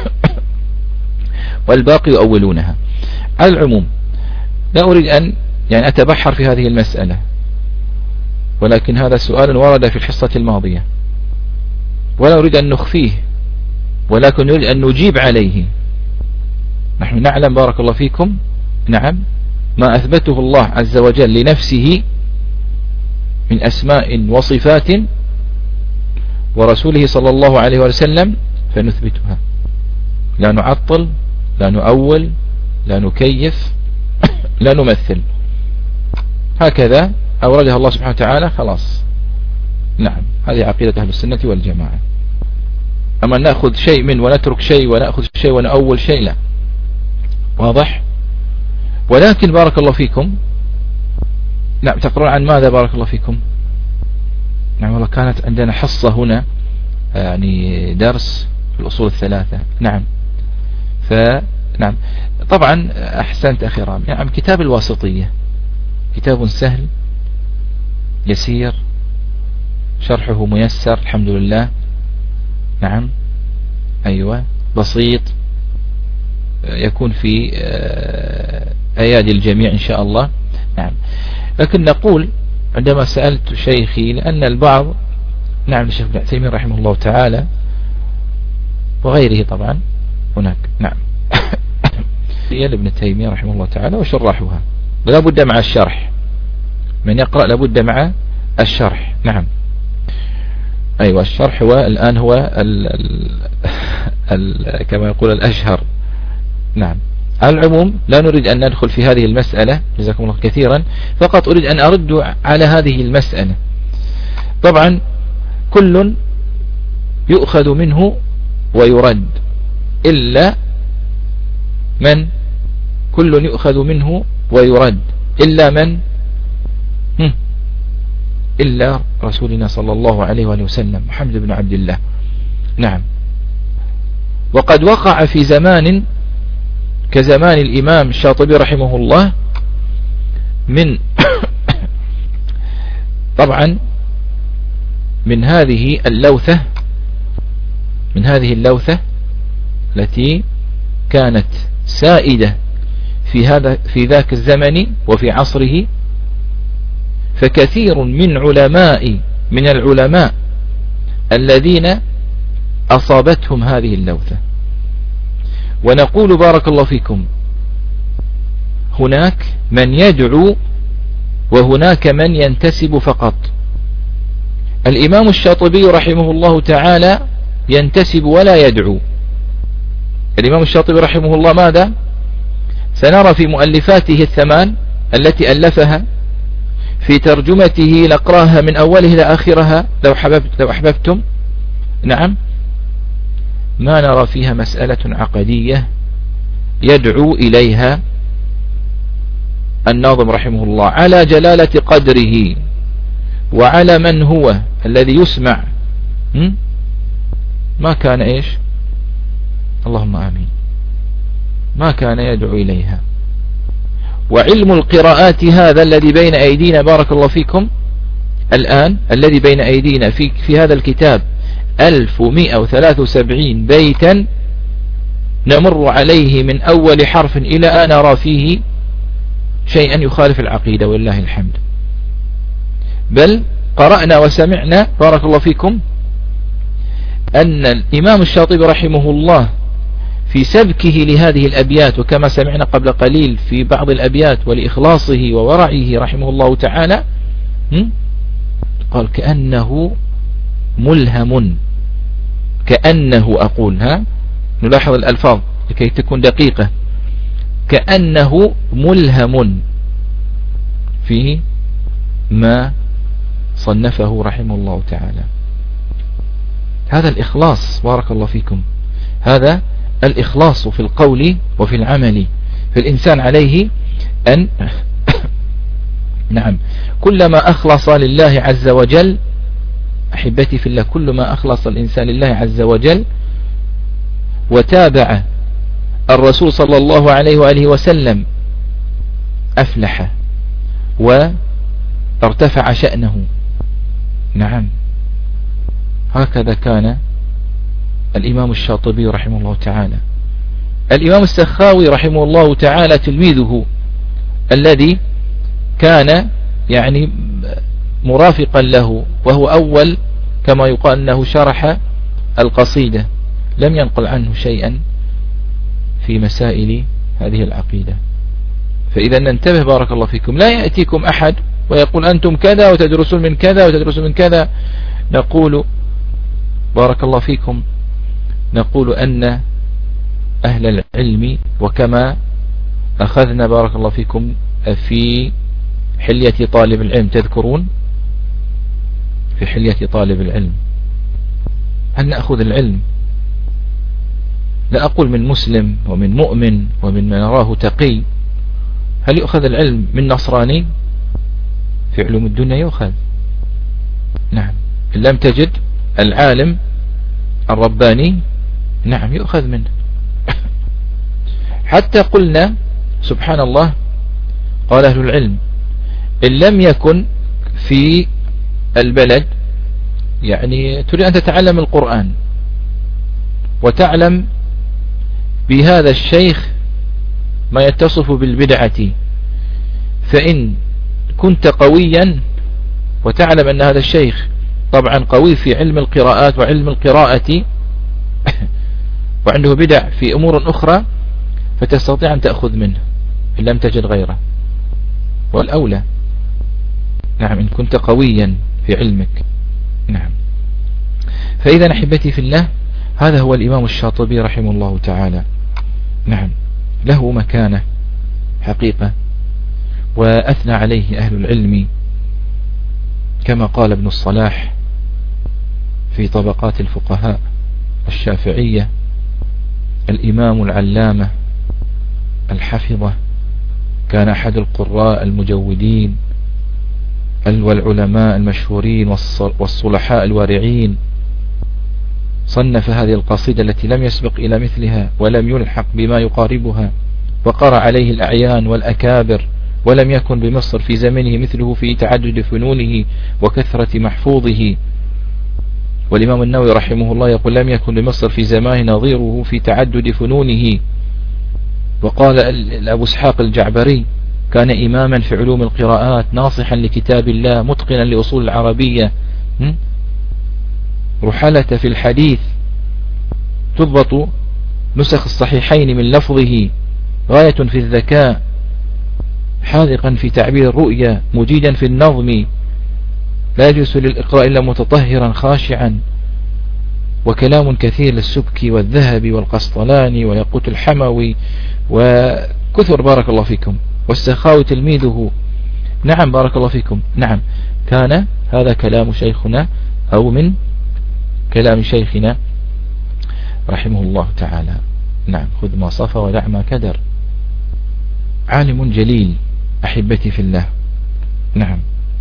والباقي يؤولونها. على العموم لا أريد أن يعني أتبحر في هذه المسألة، ولكن هذا سؤال ورد في الحصة الماضية ولا أريد أن نخفيه، ولكن نريد أن نجيب عليه. نحن نعلم بارك الله فيكم، نعم، ما أثبته الله عز وجل لنفسه من أسماء وصفات، ورسوله صلى الله عليه وسلم، فنثبتها، لا نعطل، لا نؤول، لا نكيف، لا نمثل، هكذا أوردها الله سبحانه وتعالى، خلاص. نعم، هذه عقيدة أهل السنة والجماعة. أما نأخذ شيء من ونترك شيء، ونأخذ شيء ونأول شيء، لا. واضح؟ ولكن بارك الله فيكم، نعم، تقرون عن ماذا بارك الله فيكم؟ نعم، والله كانت عندنا حصة هنا، يعني درس في الأصول الثلاثة. نعم، نعم، طبعا أحسنت أخي رامي. نعم، كتاب الواسطية كتاب سهل يسير، شرحه ميسر الحمد لله. نعم، أيوة، بسيط، يكون في أيادي الجميع إن شاء الله. نعم، لكن نقول عندما سألت شيخي، لأن البعض، نعم، الشيخ ابن تيمية رحمه الله تعالى وغيره طبعا هناك، نعم، ابن تيمية رحمه الله تعالى وشرحها، لا بد مع الشرح، من يقرأ لابد مع الشرح. نعم، أيوة، الشرح هو الآن هو كما يقول الأشهر. نعم، على العموم لا نريد أن ندخل في هذه المسألة، جزاكم الله كثيرا، فقط أريد أن أرد على هذه المسألة. طبعا كل يؤخذ منه ويرد، إلا من، كل يؤخذ منه ويرد إلا من، إلا رسولنا صلى الله عليه وآله وسلم محمد بن عبد الله. نعم، وقد وقع في زمان كزمان الإمام الشاطبي رحمه الله من طبعا من هذه اللوثة التي كانت سائدة في ذاك الزمن وفي عصره، فكثير من العلماء الذين أصابتهم هذه اللوثة. ونقول بارك الله فيكم، هناك من يدعو وهناك من ينتسب فقط. الإمام الشاطبي رحمه الله تعالى ينتسب ولا يدعو. الإمام الشاطبي رحمه الله ماذا؟ سنرى في مؤلفاته 8 التي ألفها، في ترجمته نقراها من أوله إلى آخرها لو أحببتم. نعم، ما نرى فيها مسألة عقدية يدعو إليها الناظم رحمه الله على جلالة قدره وعلى من هو الذي يسمع. ما كان إيش؟ اللهم آمين، ما كان يدعو إليها. وعلم القراءات هذا الذي بين أيدينا بارك الله فيكم الآن، الذي بين أيدينا في هذا الكتاب 1173 بيتا نمر عليه من أول حرف إلى أن نرى فيه شيئا يخالف العقيدة والله الحمد. بل قرأنا وسمعنا بارك الله فيكم أن الإمام الشاطبي رحمه الله في سبكه لهذه الأبيات، وكما سمعنا قبل قليل في بعض الأبيات ولإخلاصه وورعه رحمه الله تعالى، قال كأنه ملهم، كأنه أقول نلاحظ الألفاظ لكي تكون دقيقة، كأنه ملهم في ما صنفه رحمه الله تعالى. هذا الإخلاص بارك الله فيكم، هذا الإخلاص في القول وفي العمل. فالإنسان عليه أن نعم كلما أخلص لله عز وجل أحبتي في الله، كلما أخلص الإنسان لله عز وجل وتابع الرسول صلى الله عليه وآله وسلم أفلح وارتفع شأنه. نعم هكذا كان الإمام الشاطبي رحمه الله تعالى. الإمام السخاوي رحمه الله تعالى تلميذه الذي كان يعني مرافقا له، وهو أول كما يقال أنه شرح القصيدة، لم ينقل عنه شيئا في مسائل هذه العقيدة. فإذا ننتبه بارك الله فيكم، لا يأتيكم أحد ويقول أنتم كذا وتدرسون من كذا وتدرسون من كذا. نقول بارك الله فيكم، نقول أن أهل العلم، وكما أخذنا بارك الله فيكم في حلية طالب العلم، تذكرون في حلية طالب العلم أن نأخذ العلم، لا أقول من مسلم ومن مؤمن ومن نراه تقي. هل يؤخذ العلم من نصراني؟ في علوم الدنيا يؤخذ، نعم. إن لم تجد العالم الرباني نعم يؤخذ منه. حتى قلنا سبحان الله، قال أهل العلم إن لم يكن في البلد، يعني تريد أن تتعلم القرآن وتعلم بهذا الشيخ ما يتصف بالبدعة، فإن كنت قويا وتعلم أن هذا الشيخ طبعا قوي في علم القراءات وعلم القراءة وعنده بدع في أمور أخرى، فتستطيع أن تأخذ منه إن لم تجد غيره، والأولى نعم إن كنت قويا في علمك. نعم. فإذا أحبتي في الله، هذا هو الإمام الشاطبي رحمه الله تعالى. نعم له مكانة حقيقة، وأثنى عليه أهل العلم كما قال ابن الصلاح في طبقات الفقهاء الشافعية: الإمام العلامة الحفظة، كان أحد القراء المجودين والعلماء المشهورين والصلحاء الوارعين. صنف هذه القصيدة التي لم يسبق إلى مثلها ولم يلحق بما يقاربها، وقرأ عليه الأعيان والأكابر، ولم يكن بمصر في زمنه مثله في تعدد فنونه وكثرة محفوظه. والإمام النووي رحمه الله يقول: لم يكن بمصر في زمانه نظيره في تعدد فنونه. وقال أبو اسحاق الجعبري: كان إماما في علوم القراءات، ناصحا لكتاب الله، متقنا لأصول العربية، رحلة في الحديث، تضبط نسخ الصحيحين من لفظه، غاية في الذكاء، حاذقا في تعبير الرؤيا، مجيدا في النظم، لا يجلس للإقراء إلا متطهرا خاشعا، وكلام كثير للسبكي والذهبي والقسطلاني ويقوت الحموي وكثر بارك الله فيكم، والسخاوي تلميذه. نعم بارك الله فيكم. نعم كان هذا كلام شيخنا أو من كلام شيخنا رحمه الله تعالى. نعم خذ ما صفى ودع ما كدر. عالم جليل أحبتي في الله. نعم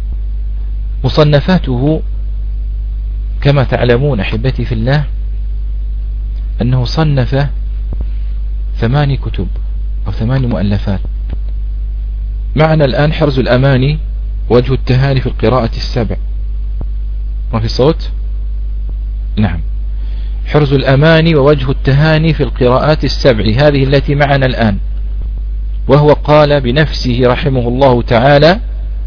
مصنفاته كما تعلمون أحبتي في الله أنه صنف 8 كتب أو 8 مؤلفات. معنا الآن حرز الأماني، وجه التهاني في القراءة السبع. ما في صوت؟ نعم، حرز الأماني ووجه التهاني في القراءات السبع، هذه التي معنا الآن. وهو قال بنفسه رحمه الله تعالى: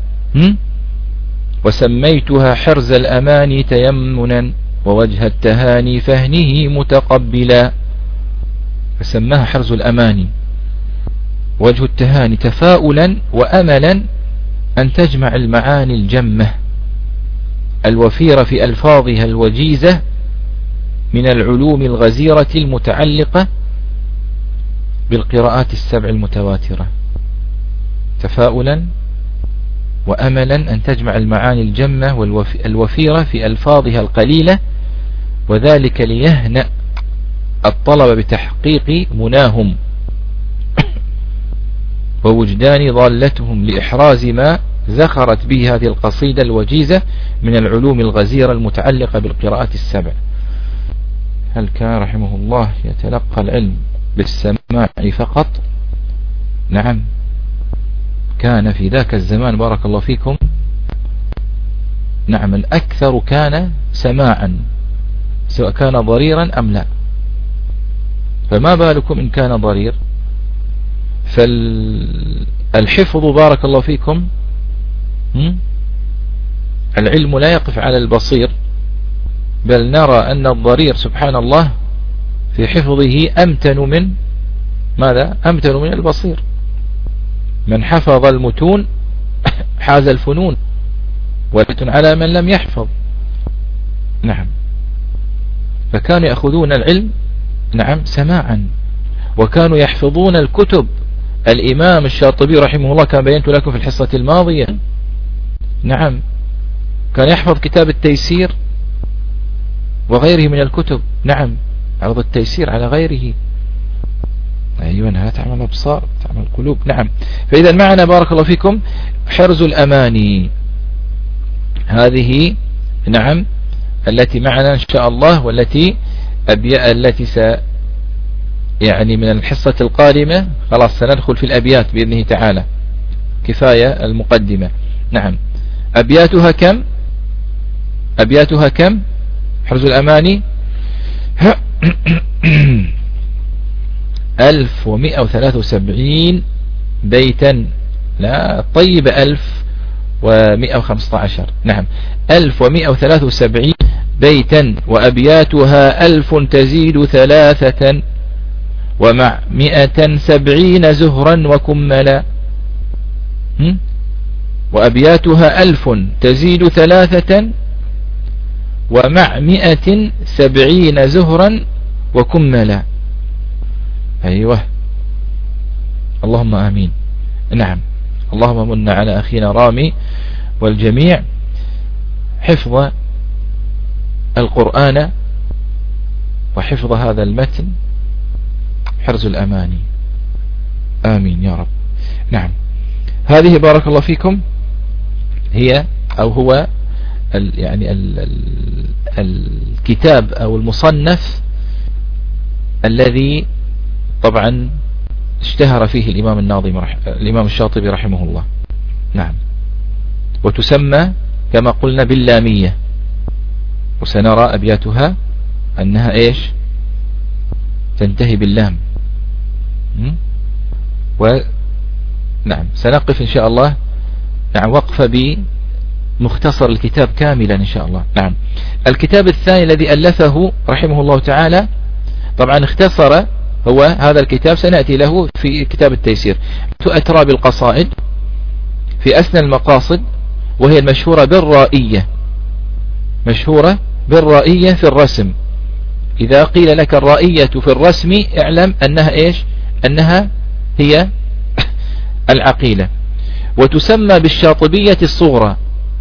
وسميتها حرز الأماني تيمنا ووجه التهاني فهنه متقبلا. فسماها حرز الأماني، وجه التهاني تفاؤلا وأملا أن تجمع المعاني الجمة الوفيرة في ألفاظها الوجيزة من العلوم الغزيرة المتعلقة بالقراءات السبع المتواترة. تفاؤلا وأملا أن تجمع المعاني الجمة الوفيرة في ألفاظها القليلة، وذلك ليهنأ الطلب بتحقيق مناهم ووجدان ضالتهم لإحراز ما زخرت به هذه القصيدة الوجيزة من العلوم الغزيرة المتعلقة بالقراءات السبع. هل كان رحمه الله يتلقى العلم بالسماع فقط؟ نعم، كان في ذاك الزمان بارك الله فيكم، نعم، الأكثر كان سماعا سواء كان ضريرا أم لا، فما بالكم إن كان ضرير. فالحفظ بارك الله فيكم، العلم لا يقف على البصير، بل نرى أن الضرير سبحان الله في حفظه أمتن من ماذا؟ أمتن من البصير. من حفظ المتون حاز الفنون، ولكن على من لم يحفظ. نعم، فكانوا يأخذون العلم نعم سماعا، وكانوا يحفظون الكتب. الإمام الشاطبي رحمه الله كان بينت لكم في الحصة الماضية، نعم، كان يحفظ كتاب التيسير وغيره من الكتب. نعم، عرض التيسير على غيره. أيوة، لا تعمل الأبصار تعمل القلوب. نعم، فإذا معنا بارك الله فيكم حرز الأماني هذه، نعم، التي معنا إن شاء الله، والتي يعني من الحصة القادمة خلاص سندخل في الأبيات بإذنه تعالى، كفاية المقدمة. نعم، أبياتها كم؟ أبياتها كم؟ حرز الأماني 1173 بيتا، لا طيب 1115. نعم، 1173 بيتا، وأبياتها 1000 تزيد 3 ومع 170 زهرا وكملا. وأبياتها 1000 تزيد 3 ومع 170 زهرا وكملا. أيوة، اللهم آمين. نعم، اللهم من على أخينا رامي والجميع حفظ القرآن وحفظ هذا المتن، حرز الأماني، آمين يا رب. نعم، هذه بارك الله فيكم هي أو هو يعني الكتاب أو المصنف الذي طبعا اشتهر فيه الإمام الشاطبي رحمه الله. نعم، وتسمى كما قلنا باللامية، وسنرى أبياتها أنها إيش؟ تنتهي باللام. ونعم سنقف إن شاء الله نعم وقفة بمختصر الكتاب كاملا إن شاء الله. نعم، الكتاب الثاني الذي ألفه رحمه الله تعالى، طبعا اختصر هو هذا الكتاب، سنأتي له في كتاب التيسير، أتراب القصائد في أسنى المقاصد، وهي المشهورة بالرائية، مشهورة بالرائية في الرسم. إذا قيل لك الرائية في الرسم اعلم أنها إيش؟ أنها هي العقيلة. وتسمى بالشاطبية الصغرى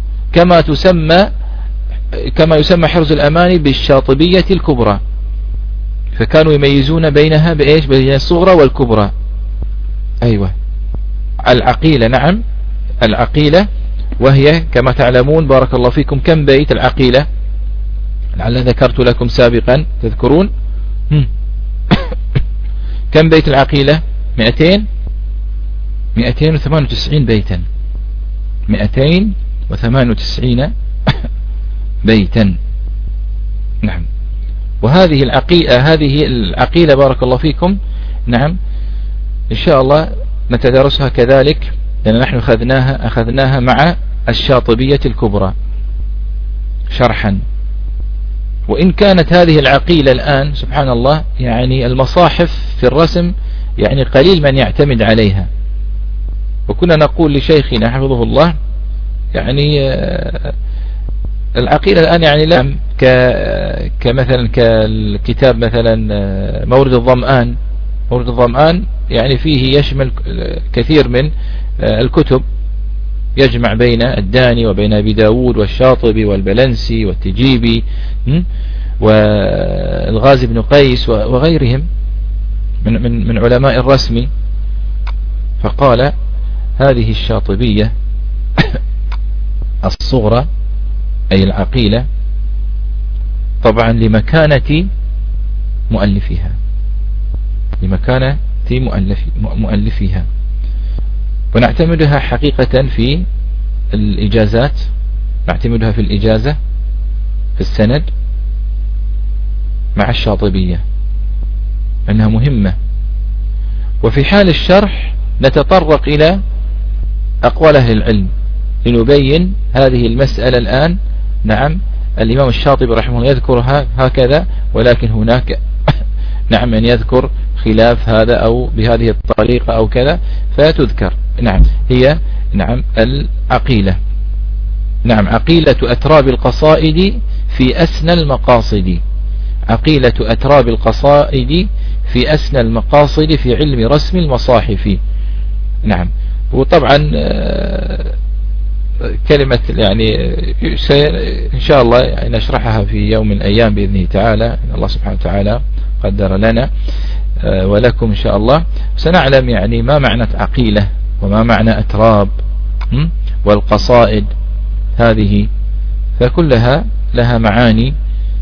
كما يسمى حرز الأماني بالشاطبية الكبرى، فكانوا يميزون بينها بإيش؟ بين الصغرى والكبرى. أيوة، العقيلة. نعم، العقيلة، وهي كما تعلمون بارك الله فيكم كم بيت العقيلة؟ لعل ذكرت لكم سابقا، تذكرون؟ كم بيت العقيلة؟ 298 بيتا، 298 بيتا. نعم، وهذه العقيلة بارك الله فيكم، نعم، إن شاء الله نتدرسها كذلك، لأن نحن أخذناها مع الشاطبية الكبرى شرحا. وإن كانت هذه العقيلة الآن سبحان الله يعني المصاحف في الرسم يعني قليل من يعتمد عليها، وكنا نقول لشيخنا حفظه الله يعني العقيلة الآن يعني لا كمثلا كالكتاب مثلا مورد الظمآن يعني فيه يشمل كثير من الكتب، يجمع بين الداني وبين أبي داود والشاطبي والبلنسي والتجيبي والغازي بن قيس وغيرهم من علماء الرسم. فقال هذه الشاطبية الصغرى أي العقيلة طبعا لمكانة مؤلفها، لمكانة مؤلفها، ونعتمدها حقيقة في الإجازات، نعتمدها في الإجازة في السند مع الشاطبية أنها مهمة. وفي حال الشرح نتطرق إلى أقوال أهل العلم لنبين هذه المسألة الآن. نعم الإمام الشاطبي رحمه الله يذكرها هكذا، ولكن هناك نعم من يذكر خلاف هذا أو بهذه الطريقة أو كذا فتذكر. نعم هي نعم العقيلة. نعم عقيلة أتراب القصائد في أسنى المقاصد، عقيلة أتراب القصائد في أسنى المقاصد في علم رسم المصاحف. نعم وطبعا كلمة يعني إن شاء الله يعني نشرحها في يوم من الأيام بإذنه تعالى، إن الله سبحانه وتعالى قدر لنا ولكم إن شاء الله. سنعلم يعني ما معنى عقيلة وما معنى أتراب والقصائد هذه، فكلها لها معاني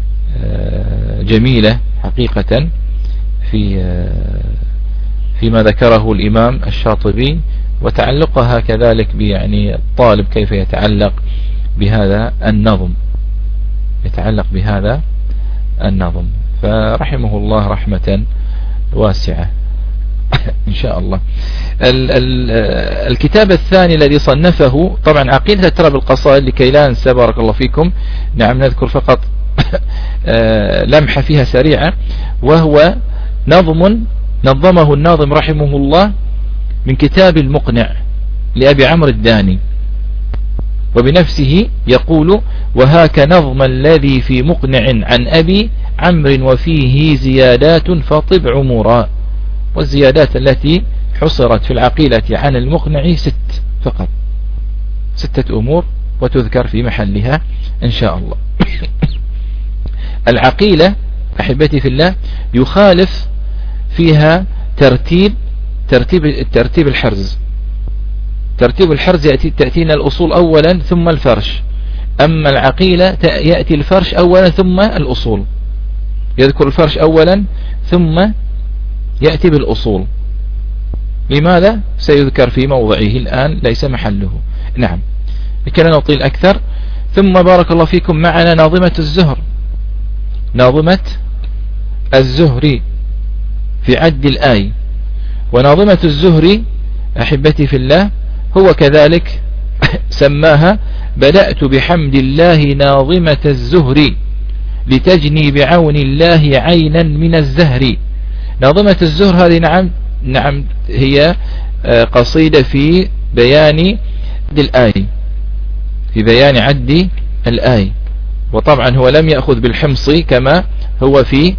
جميلة حقيقة فيما ذكره الإمام الشاطبي، وتعلقها كذلك يعني الطالب كيف يتعلق بهذا النظم، يتعلق بهذا النظم، فرحمه الله رحمة واسعة إن شاء الله. الكتاب الثاني الذي صنفه طبعا عقيدة أتراب القصائد، لكي لا ننسى بارك الله فيكم. نعم نذكر فقط لمحة فيها سريعة، وهو نظم نظمه الناظم رحمه الله من كتاب المقنع لأبي عمرو الداني، وبنفسه يقول: وهاك نظم الذي في مقنع عن أبي عمرو وفيه زيادات فطب عمرا. والزيادات التي حصرت في العقيلة عن المقنع 6 فقط، 6 أمور وتذكر في محلها إن شاء الله. العقيلة أحبتي في الله يخالف فيها ترتيب الحرز. ترتيب الحرز تأتينا الأصول أولا ثم الفرش، أما العقيلة يأتي الفرش أولا ثم الأصول، يذكر الفرش أولا ثم يأتي بالأصول. لماذا؟ سيذكر في موضعه الآن ليس محله. نعم لكي لا نطيل أكثر. ثم بارك الله فيكم معنا ناظمة الزهر، ناظمة الزهري في عد الآي. وناظمة الزهري أحبتي في الله هو كذلك سماها: بدأت بحمد الله ناظمة الزهري لتجني بعون الله عينا من الزهر. ناظمة الزهر هذه نعم هي قصيدة في بيان عد الآي، في بيان عد الآي. وطبعا هو لم يأخذ بالحمص كما هو في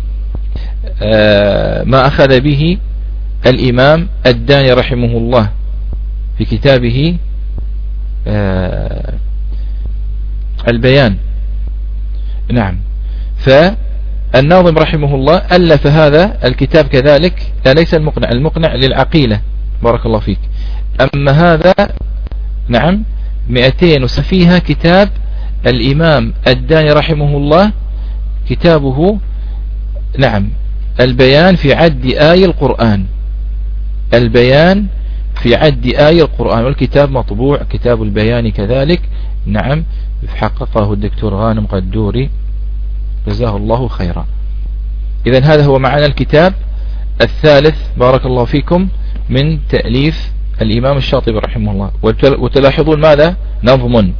ما أخذ به الإمام الداني رحمه الله في كتابه البيان. نعم فالناظم رحمه الله ألف هذا الكتاب كذلك، ليس المقنع، المقنع للعقيلة بارك الله فيك. أما هذا نعم 200 فيها كتاب الإمام الداني رحمه الله، كتابه نعم البيان في عد آي القرآن، البيان في عد آي القرآن. والكتاب مطبوع كتاب البيان كذلك. نعم حققه الدكتور غانم قدوري جزاه الله خيرا. إذن هذا هو معنى الكتاب الثالث بارك الله فيكم من تأليف الإمام الشاطبي رحمه الله. وتلاحظون ماذا؟ نظم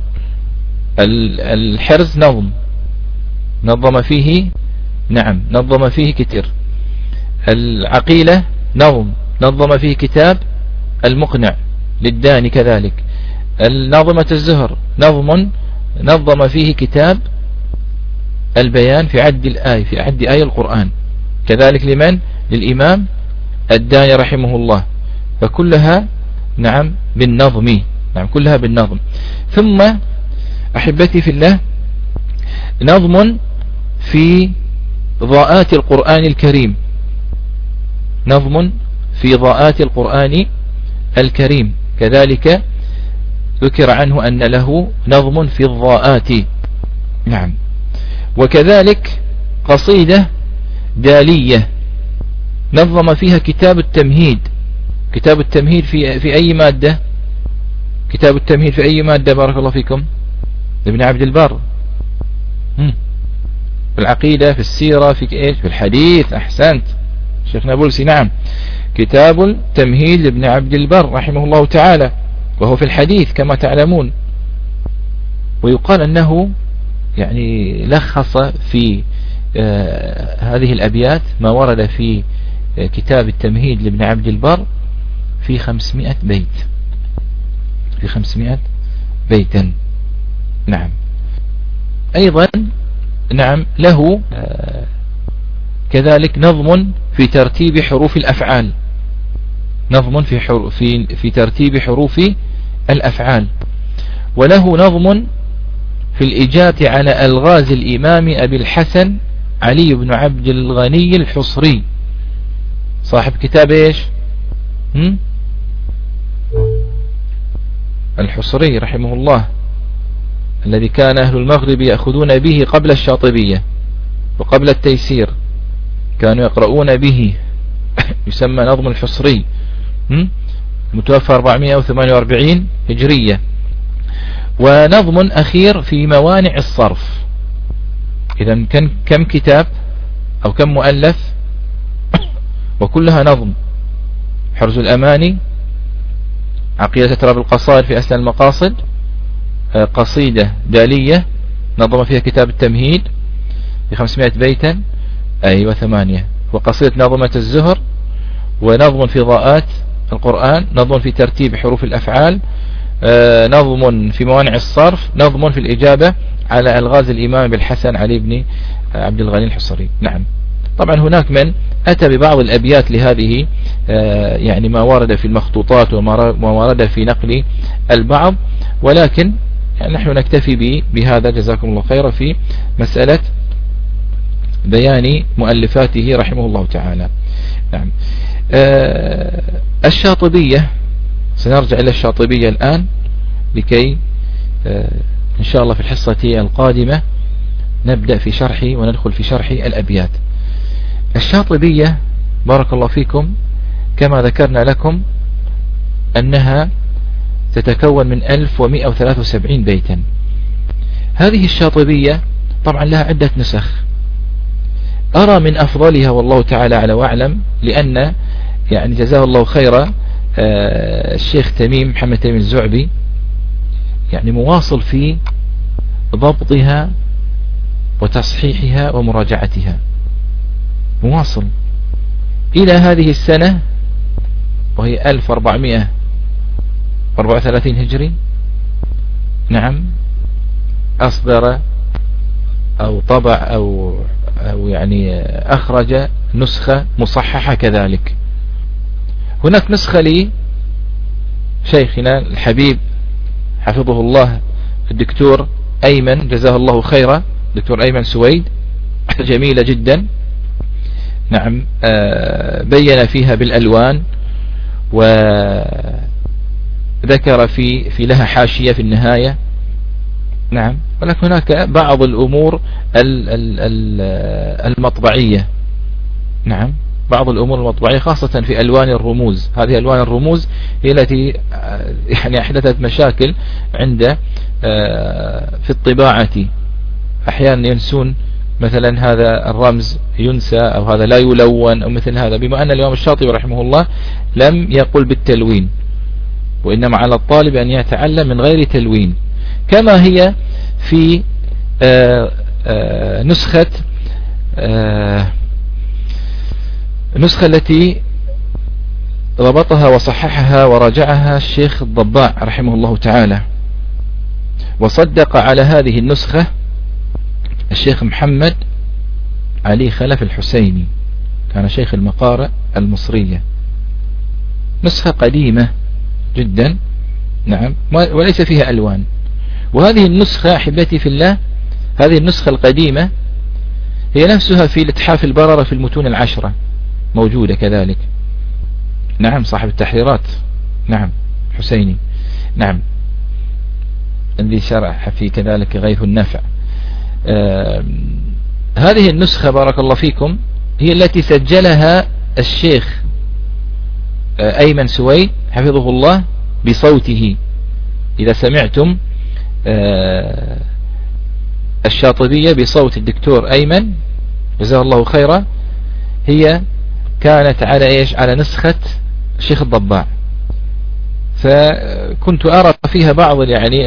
الحرز، نظم فيه، نعم نظم فيه كتير. العقيلة نظم فيه كتاب المقنع للداني كذلك. الناظمة الزهر نظم فيه كتاب البيان في عد الآي، في عد آي القرآن كذلك. لمن؟ للإمام الداني رحمه الله. فكلها نعم بالنظم، نعم كلها بالنظم. ثم أحبتي في الله نظم في ضاءات القرآن الكريم، نظم في ضاءات القرآن الكريم، كذلك ذكر عنه أن له نظم في الضاءات. نعم. وكذلك قصيدة دالية نظم فيها كتاب التمهيد. كتاب التمهيد في أي مادة؟ كتاب التمهيد في أي مادة بارك الله فيكم؟ ابن عبد البر. في العقيدة، في السيرة، في إيش؟ في الحديث. أحسنت شيخ نابلسي. نعم، كتاب التمهيد لابن عبد البر رحمه الله تعالى، وهو في الحديث كما تعلمون. ويقال أنه يعني لخص في هذه الأبيات ما ورد في كتاب التمهيد لابن عبد البر في 500 بيت، في 500 بيتا. نعم. أيضا نعم له كذلك نظم في ترتيب حروف الأفعال، نظم في ترتيب حروف الأفعال. وله نظم في الإجابة على ألغاز الإمام أبي الحسن علي بن عبد الغني الحصري، صاحب كتاب إيش؟ الحصري رحمه الله، الذي كان أهل المغرب يأخذون به قبل الشاطبية وقبل التيسير، كانوا يقرؤون به، يسمى نظم الحصري، متوفى 448 هجرية. ونظم أخير في موانع الصرف. إذا كم كتاب أو كم مؤلف؟ وكلها نظم: حرز الأماني، عقيدة تراب القصائد في أسنى المقاصد، قصيدة دالية نظم فيها كتاب التمهيد في 500 بيتا، أيوة 8، وقصيدة نظمة الزهر، ونظم في ضاءات القرآن، نظم في ترتيب حروف الأفعال، نظم في موانع الصرف، نظم في الإجابة على ألغاز الإمام بالحسن علي بن عبد الغني الحصري. نعم. طبعا هناك من أتى ببعض الأبيات لهذه، يعني ما ورد في المخطوطات وما ورد في نقل البعض، ولكن يعني نحن نكتفي بهذا جزاكم الله خيرا في مسألة بيان مؤلفاته رحمه الله تعالى. نعم. الشاطبية، سنرجع إلى الشاطبية الآن لكي إن شاء الله في الحصة القادمة نبدأ في شرح وندخل في شرح الأبيات. الشاطبية بارك الله فيكم كما ذكرنا لكم أنها تتكون من 1173 بيتا. هذه الشاطبية طبعا لها عدة نسخ، أرى من أفضلها والله تعالى على وأعلم، لأن يعني جزاه الله خيرا الشيخ تميم محمد تميم الزعبي يعني مواصل في ضبطها وتصحيحها ومراجعتها، مواصل إلى هذه السنة وهي 1434 هجري. نعم. أصدر أو طبع أو يعني أخرج نسخة مصححة كذلك. هناك نسخة لشيخنا الحبيب حفظه الله الدكتور أيمن جزاه الله خيرا، دكتور أيمن سويد، جميلة جدا. نعم. بين فيها بالألوان، وذكر في لها حاشية في النهاية. نعم. ولكن هناك بعض الأمور المطبعية. نعم. بعض الأمور المطبعية خاصة في ألوان الرموز. هذه ألوان الرموز هي التي يعني أحدثت مشاكل عند في الطباعة. أحيانا ينسون مثلا هذا الرمز ينسى أو هذا لا يلون أو مثل هذا، بما أن الإمام الشاطبي رحمه الله لم يقل بالتلوين، وإنما على الطالب أن يتعلم من غير تلوين، كما هي في نسخة التي ضبطها وصححها وراجعها الشيخ الضباع رحمه الله تعالى. وصدق على هذه النسخة الشيخ محمد علي خلف الحسيني، كان شيخ المقارئ المصرية، نسخة قديمة جدا. نعم. وليس فيها ألوان. وهذه النسخة أحبتي في الله، هذه النسخة القديمة هي نفسها في الإتحاف البررة في المتون العشرة موجودة كذلك. نعم صاحب التحريرات، نعم حسيني، نعم الذي شرح في كذلك غيث النفع. هذه النسخة بارك الله فيكم هي التي سجلها الشيخ أيمن سويد حفظه الله بصوته. إذا سمعتم الشاطبية بصوت الدكتور أيمن جزاه الله خيرا، هي كانت على إيش؟ على نسخة الشيخ الضباع. فكنت أرى فيها بعض يعني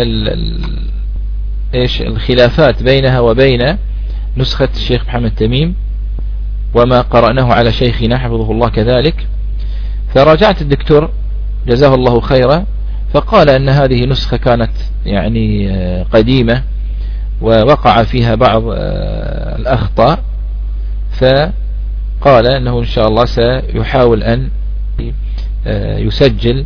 إيش الخلافات بينها وبين نسخة الشيخ محمد تميم وما قرأناه على شيخنا حفظه الله كذلك. فراجعت الدكتور جزاه الله خيرا فقال أن هذه نسخة كانت يعني قديمة ووقع فيها بعض الأخطاء، فقال أنه إن شاء الله سيحاول أن يسجل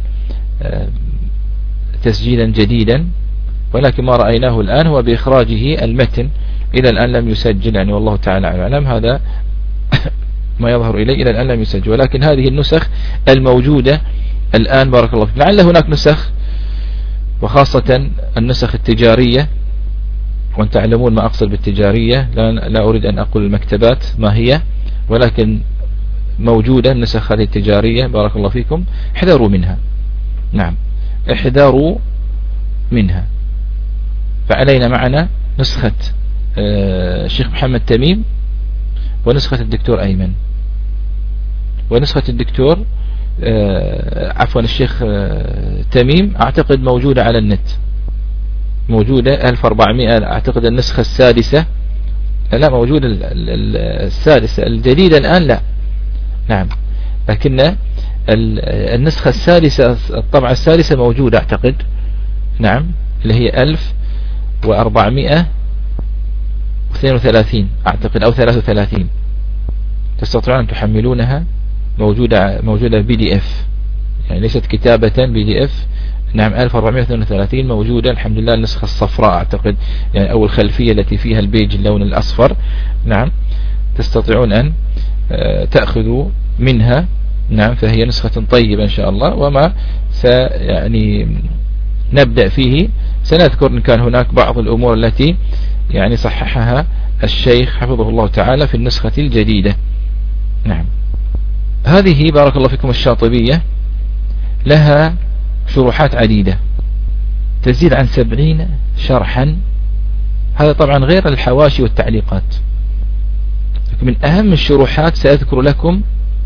تسجيلا جديدا، ولكن ما رأيناه الآن هو بإخراجه المتن. إلى الآن لم يسجل يعني والله تعالى أعلم، هذا ما يظهر إليه إلى الآن لم يسجل. ولكن هذه النسخ الموجودة الآن بارك الله فيك. لعل هناك نسخ وخاصة النسخ التجارية، وأن تعلمون ما أقصد بالتجارية، لا أريد أن أقول المكتبات ما هي، ولكن موجودة النسخ هذه التجارية بارك الله فيكم، احذروا منها. نعم احذروا منها. فعلينا معنا نسخة الشيخ محمد تميم ونسخة الدكتور أيمن ونسخة الدكتور عفوا الشيخ تميم أعتقد موجودة على النت، موجودة 1400 أعتقد النسخة السادسة، لا موجودة السادسة الجديدة الآن لا. نعم لكن النسخة السادسة الطبعة السادسة موجودة أعتقد، نعم اللي هي 1432 أعتقد أو 33، تستطيعون أن تحملونها، موجودة PDF يعني ليست كتابة PDF. نعم 1432 موجودة الحمد لله، النسخة الصفراء أعتقد يعني أو الخلفية التي فيها البيج اللون الأصفر. نعم تستطيعون أن تأخذوا منها. نعم فهي نسخة طيبة إن شاء الله. وما يعني نبدأ فيه سنذكر إن كان هناك بعض الأمور التي يعني صححها الشيخ حفظه الله تعالى في النسخة الجديدة. نعم هذه بارك الله فيكم الشاطبية لها شروحات عديدة تزيد عن 70 شرحا، هذا طبعا غير الحواشي والتعليقات. من أهم الشروحات سأذكر لكم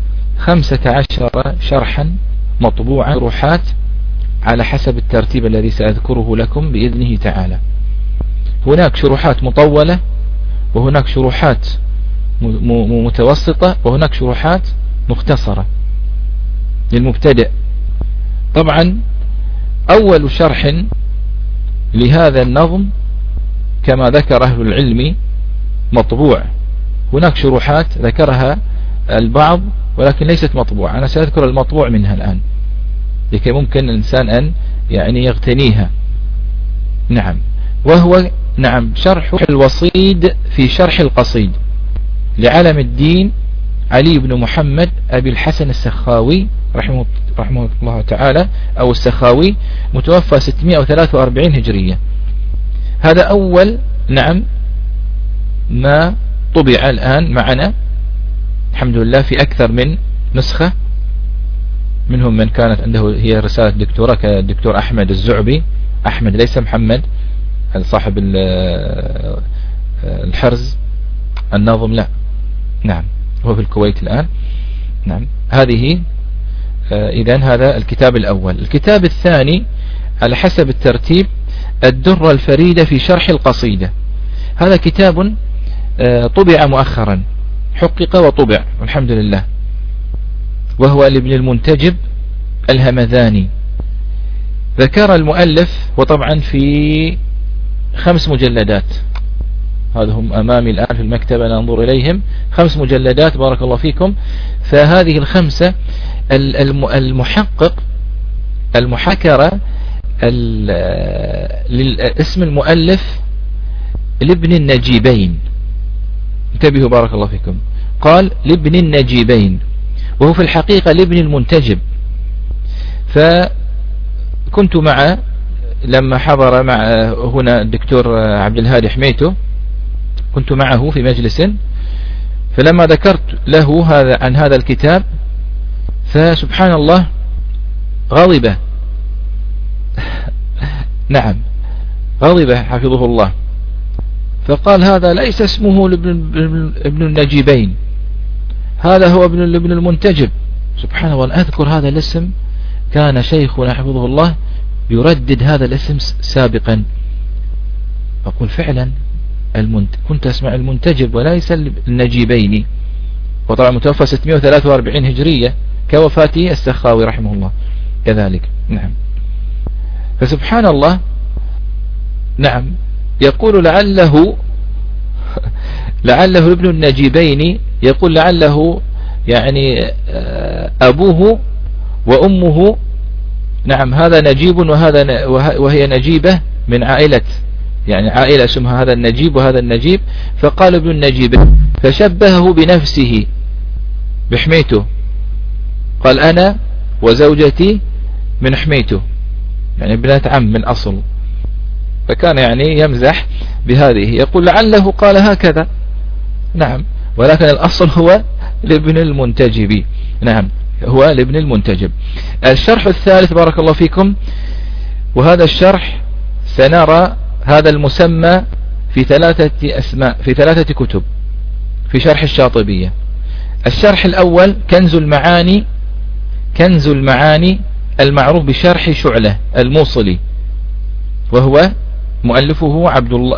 15 شرحا مطبوعا، شروحات على حسب الترتيب الذي سأذكره لكم بإذنه تعالى. هناك شروحات مطولة، وهناك شروحات متوسطة، وهناك شروحات مختصرة للمبتدئ. طبعا أول شرح لهذا النظم كما ذكر أهل العلم مطبوع. هناك شروحات ذكرها البعض ولكن ليست مطبوعة، أنا سأذكر المطبوع منها الآن لكي ممكن الإنسان أن يعني يغتنيها. نعم وهو نعم شرح الوصيد في شرح القصيد لعلم الدين علي بن محمد أبي الحسن السخاوي رحمه الله تعالى أو السخاوي، متوفى 643 هجرية. هذا أول نعم ما طبع الآن معنا الحمد لله في أكثر من نسخة، منهم من كانت عنده هي رسالة دكتوراه كالدكتور أحمد الزعبي، أحمد ليس محمد صاحب الحرز الناظم لا، نعم هو في الكويت الآن. نعم هذه إذن هذا الكتاب الأول. الكتاب الثاني على حسب الترتيب الدرة الفريدة في شرح القصيدة، هذا كتاب طبع مؤخرا، حقق وطبع والحمد لله، وهو لابن المنتجب الهمذاني. ذكر المؤلف وطبعا في 5 مجلدات، هذا هم أمامي الآن في المكتبة أنا أنظر إليهم 5 مجلدات بارك الله فيكم. فهذه ال5 المحقق المحكرة اسم المؤلف لابن النجيبين، انتبهوا بارك الله فيكم، قال لابن النجيبين، وهو في الحقيقة لابن المنتجب. فكنت لما حضر مع هنا الدكتور عبد الهادي حميته، كنت معه في مجلس، فلما ذكرت له عن هذا الكتاب فسبحان الله غضب نعم غضب حفظه الله، فقال هذا ليس اسمه ابن النجيبين، هذا هو ابن المنتجب. سبحان الله، أذكر هذا الاسم، كان شيخنا حفظه الله يردد هذا الاسم سابقا. أقول فعلا كنت أسمع المنتجب وليس النجيبين، وطبعا متوفى 643 هجرية كوفاته السخاوي رحمه الله كذلك. نعم، فسبحان الله، نعم، يقول لعله ابن النجيبين، يقول لعله يعني أبوه وأمه، نعم، هذا نجيب وهي نجيبة من عائلة، يعني عائلة اسمها هذا النجيب وهذا النجيب، فقال ابن النجيب، فشبهه بنفسه بحميته، قال أنا وزوجتي من حميته، يعني بنات عم من أصل، فكان يعني يمزح بهذه، يقول لعله قال هكذا. نعم، ولكن الأصل هو لابن المنتجب. نعم، هو لابن المنتجب. الشرح الثالث بارك الله فيكم، وهذا الشرح سنرى هذا المسمى في 3 أسماء في 3 كتب في شرح الشاطبية. الشرح الأول كنز المعاني المعروف بشرح شعلة الموصلي، وهو مؤلفه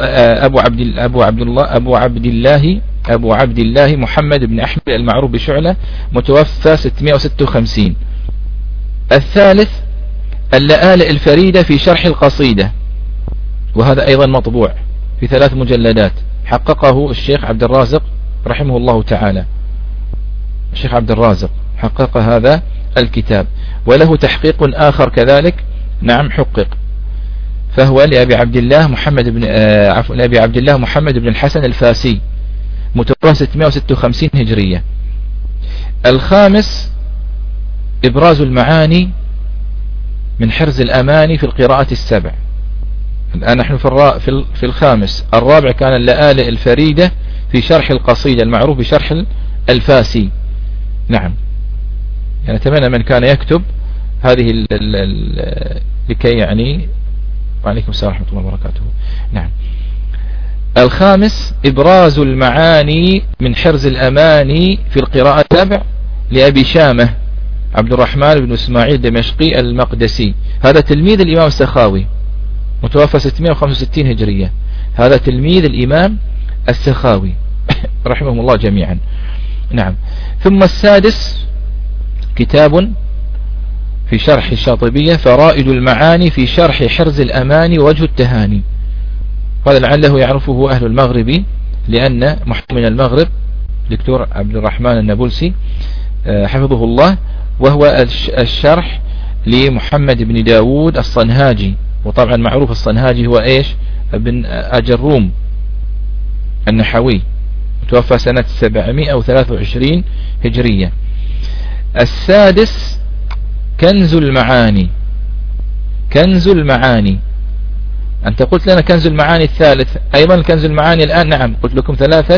أبو عبد الله محمد بن أحمد المعروف بشعلة، متوفى 656. الثالث اللآلئ الفريدة في شرح القصيدة، وهذا أيضا مطبوع في 3 مجلدات، حققه الشيخ عبد الرازق رحمه الله تعالى. الشيخ عبد الرازق حقق هذا الكتاب، وله تحقيق آخر كذلك، نعم، حقق، فهو لأبي عبد الله محمد بن الحسن الفاسي، متوفى 656 هجرية. الخامس إبراز المعاني من حرز الأماني في القراءة السبع. الآن نحن في الخامس. الرابع كان اللآلئ الفريدة في شرح القصيدة المعروف بشرح الفاسي. نعم، يعني أتمنى من كان يكتب هذه لكي يعني. وعليكم السلام ورحمة الله وبركاته. نعم، الخامس إبراز المعاني من حرز الأماني في القراءة السبع لأبي شامة عبد الرحمن بن إسماعيل دمشقي المقدسي، هذا تلميذ الإمام السخاوي، متوفى 665 هجرية، هذا تلميذ الإمام السخاوي رحمهم الله جميعا. نعم، ثم السادس كتاب في شرح الشاطبية، فرائد المعاني في شرح حرز الأماني ووجه التهاني، هذا لعله يعرفه أهل المغرب، لأن محمد من المغرب دكتور عبد الرحمن النابلسي حفظه الله، وهو الشرح لمحمد بن داود الصنهاجي، وطبعا معروف الصنهاجي هو إيش؟ ابن أجروم النحوي، متوفى سنة 723 هجرية. السادس كنز المعاني. أنت قلت لنا كنز المعاني الثالث، أيضا كنز المعاني الآن، نعم، قلت لكم 3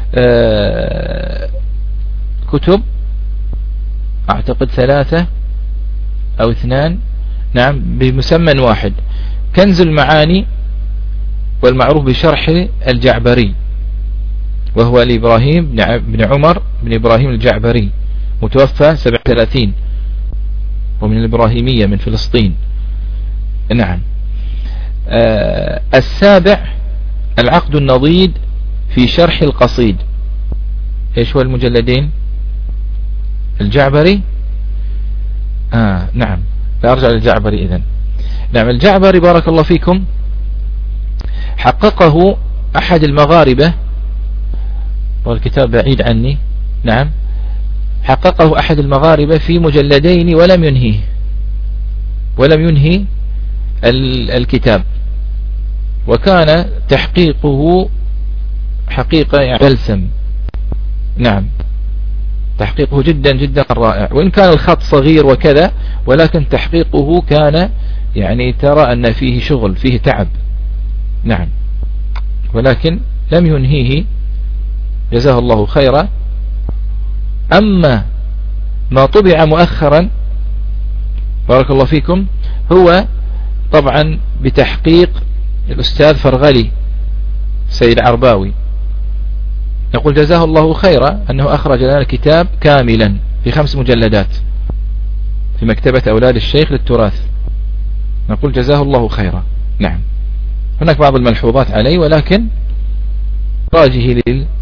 كتب، أعتقد 3 أو 2، نعم، بمسمى واحد، كنز المعاني والمعروف بشرح الجعبري، وهو لإبراهيم بن عمر بن إبراهيم الجعبري، متوفى 37، ومن الإبراهيمية من فلسطين. نعم. السابع العقد النضيد في شرح القصيد، ايش هو المجلدين؟ الجعبري، نعم، لا أرجع للجعبري إذن. نعم، الجعبري بارك الله فيكم حققه أحد المغاربة، والكتاب بعيد عني، نعم، حققه أحد المغاربة في مجلدين ولم ينهي الكتاب، وكان تحقيقه حقيقة يعني بلسم، نعم تحقيقه جدا جدا رائع، وإن كان الخط صغير وكذا، ولكن تحقيقه كان يعني ترى أن فيه شغل، فيه تعب. نعم، ولكن لم ينهيه جزاه الله خيرا. أما ما طبع مؤخرا بارك الله فيكم هو طبعا بتحقيق الأستاذ فرغلي سيد عرباوي، نقول جزاه الله خيرا أنه أخرج لنا الكتاب كاملا في 5 مجلدات في مكتبة أولاد الشيخ للتراث، نقول جزاه الله خيرا. نعم، هناك بعض الملحوظات عليه، ولكن راجه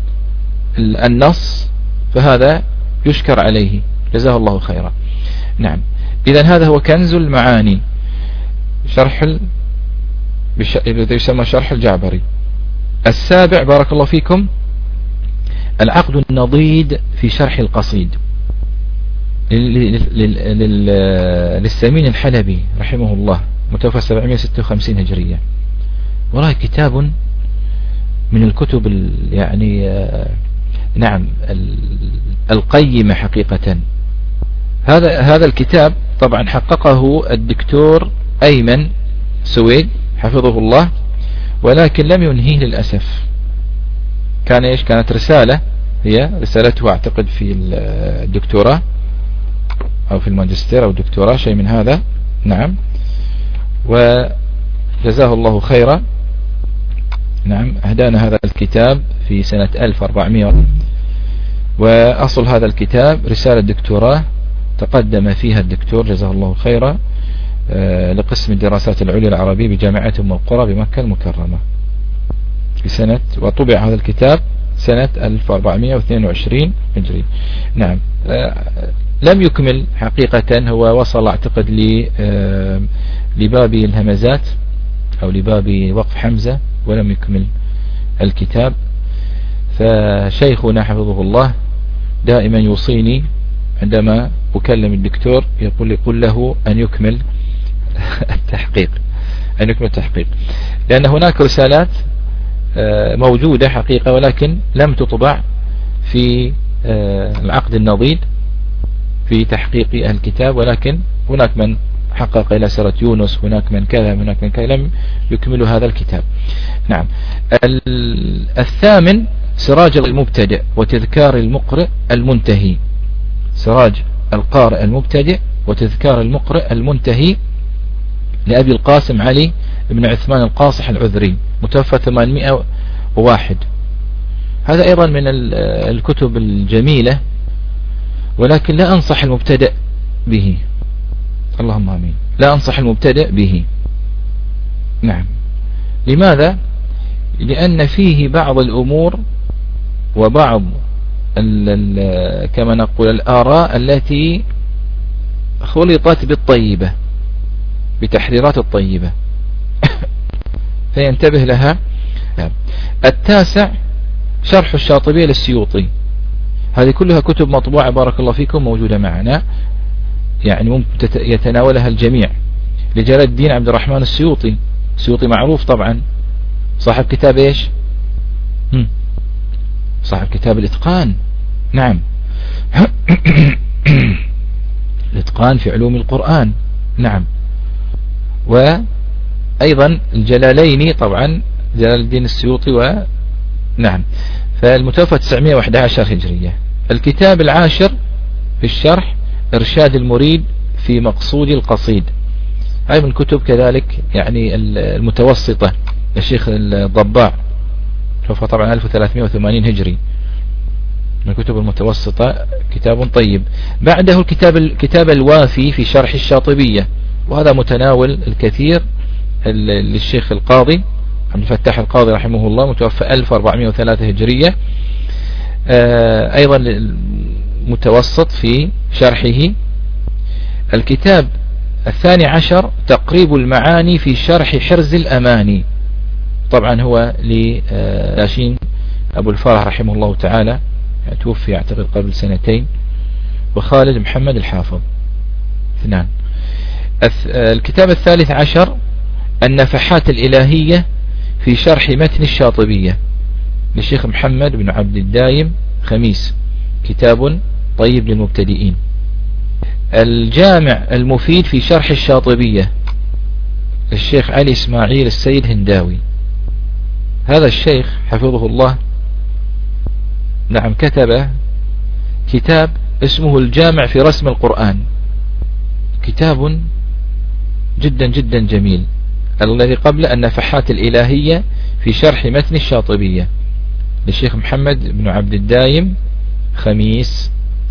للنص فهذا يشكر عليه جزاه الله خيرا. نعم، إذن هذا هو كنز المعاني، شرح الذي يسمى شرح الجعبري. السابع بارك الله فيكم العقد النضيد في شرح القصيد للسمين الحلبي رحمه الله، متوفى 756 هجرية. وراه كتاب من الكتب يعني نعم القيمة حقيقة. هذا الكتاب طبعا حققه الدكتور أيمن سويد حفظه الله، ولكن لم ينهيه للأسف. كانت رسالة، هي رسالته أعتقد في الدكتوراه أو في الماجستير أو الدكتوراه، شيء من هذا. نعم، وجزاه الله خيرا. نعم، أهدانا هذا الكتاب في سنة 1400، وأصل هذا الكتاب رسالة دكتوراه تقدم فيها الدكتور جزاه الله خيرا لقسم الدراسات العليا العربية بجامعة أم القرى بمكة المكرمة في سنة، وطبع هذا الكتاب سنة 1422 هجري. نعم، لم يكمل حقيقة، هو وصل أعتقد لباب الهمزات أو لباب وقف حمزة ولم يكمل الكتاب. فشيخنا حفظه الله دائما يوصيني عندما أكلم الدكتور يقول له أن يكمل التحقيق، لأن هناك رسالات موجودة حقيقة ولكن لم تطبع في العقد النضيد في تحقيق الكتاب، ولكن هناك من حقق إلى سورة يونس، هناك من كذا لم يكملوا هذا الكتاب. نعم، الثامن سراج المبتدئ وتذكار المقرئ المنتهي، سراج القارئ المبتدئ وتذكار المقرئ المنتهي لأبي القاسم علي بن عثمان القاصح العذري، متوفى 801. هذا أيضا من الكتب الجميلة، ولكن لا أنصح المبتدئ به، اللهم آمين، لا أنصح المبتدئ به. نعم، لماذا؟ لأن فيه بعض الأمور وبعض كما نقول الآراء التي خلطت بالطيبة، بتحريرات الطيبة فينتبه لها. التاسع شرح الشاطبية للسيوطي، هذه كلها كتب مطبوعة بارك الله فيكم موجودة معنا، يعني ممكن يتناولها الجميع، لجلال الدين عبد الرحمن السيوطي. السيوطي معروف طبعا، صاحب كتاب ايش؟ صاحب كتاب الإتقان. نعم الإتقان في علوم القرآن. نعم، وأيضا الجلالين طبعا جلال الدين السيوطي نعم، فالمتوفى 911 هجرية. الكتاب العاشر في الشرح إرشاد المريد في مقصود القصيد، هاي من الكتب كذلك يعني المتوسطة للشيخ الضباع، توفى طبعا 1380 هجري، من الكتب المتوسطة، كتاب طيب. بعده الكتاب الوافي في شرح الشاطبية، وهذا متناول الكثير للشيخ القاضي عبد الفتاح القاضي رحمه الله، متوفى 1403 هجرية، أيضا متوسط في شرحه. الكتاب 12 تقريب المعاني في شرح حرز الأماني، طبعا هو للاشين أبو الفرح رحمه الله تعالى، توفي أعتقد قبل 2 سنين، وخالد محمد الحافظ 2. الكتاب 13 النفحات الإلهية في شرح متن الشاطبية، للشيخ محمد بن عبد الدايم خميس، كتاب طيب للمبتدئين. الجامع المفيد في شرح الشاطبية للشيخ علي إسماعيل السيد هنداوي. هذا الشيخ حفظه الله نعم كتب كتاب اسمه الجامع في رسم القرآن، كتاب جدا جدا جميل. الذي قبل النفحات الإلهية في شرح متن الشاطبية للشيخ محمد بن عبد الدايم خميس.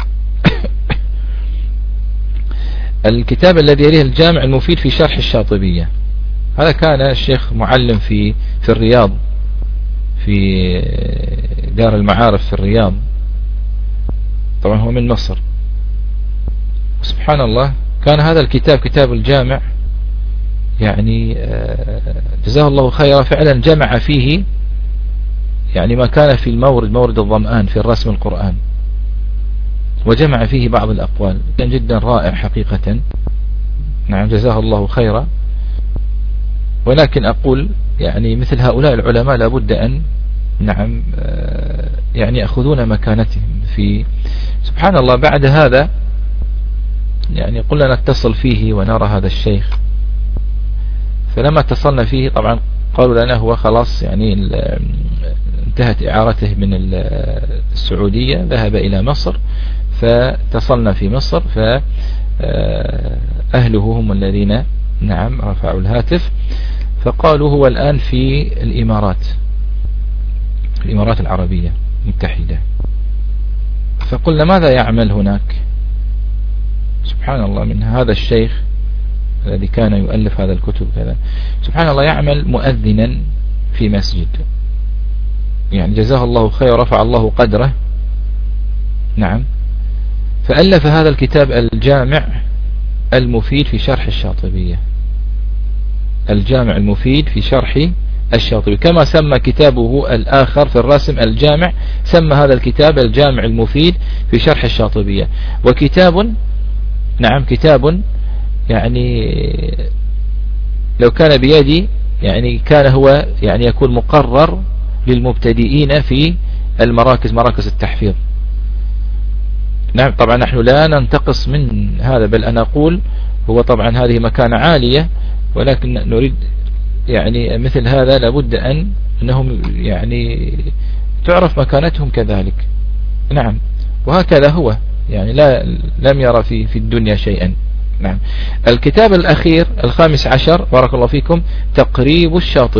الكتاب الذي يليه الجامع المفيد في شرح الشاطبية، هذا كان الشيخ معلم في الرياض، في دار المعارف في الرياض، طبعا هو من مصر. سبحان الله، كان هذا الكتاب كتاب الجامع يعني جزاه الله خيرا، فعلا جمع فيه يعني ما كان في مورد الظمآن في الرسم القرآن، وجمع فيه بعض الأقوال، كان جدا رائع حقيقة. نعم جزاه الله خيرا. ولكن أقول يعني مثل هؤلاء العلماء لابد أن نعم يعني يأخذون مكانتهم في سبحان الله. بعد هذا يعني قلنا نتصل فيه ونرى هذا الشيخ، فلما اتصلنا فيه طبعا قالوا لنا هو خلاص يعني انتهت إعارته من السعودية، ذهب إلى مصر، فاتصلنا في مصر، فأهله هم الذين نعم رفعوا الهاتف، فقالوا هو الآن في الإمارات العربية المتحدة. فقلنا ماذا يعمل هناك؟ سبحان الله، من هذا الشيخ الذي كان يؤلف هذا الكتب كذا، سبحان الله يعمل مؤذنا في مسجد، يعني جزاه الله خير ورفع الله قدره. نعم، فألف هذا الكتاب الجامع المفيد في شرح الشاطبية، الجامع المفيد في شرح الشاطبي، كما سمى كتابه الآخر في الرسم الجامع، سمى هذا الكتاب الجامع المفيد في شرح الشاطبية. وكتاب نعم كتاب يعني لو كان بيدي يعني كان هو يعني يكون مقرر للمبتدئين في مراكز التحفيظ. نعم طبعا نحن لا ننتقص من هذا، بل أنا أقول هو طبعا هذه مكانة عالية، ولكن نريد يعني مثل هذا لابد أنهم يعني تعرف مكانتهم كذلك. نعم، وهكذا هو يعني لم يرى في الدنيا شيئا. نعم. الكتاب الأخير الخامس عشر بارك الله فيكم، تقريب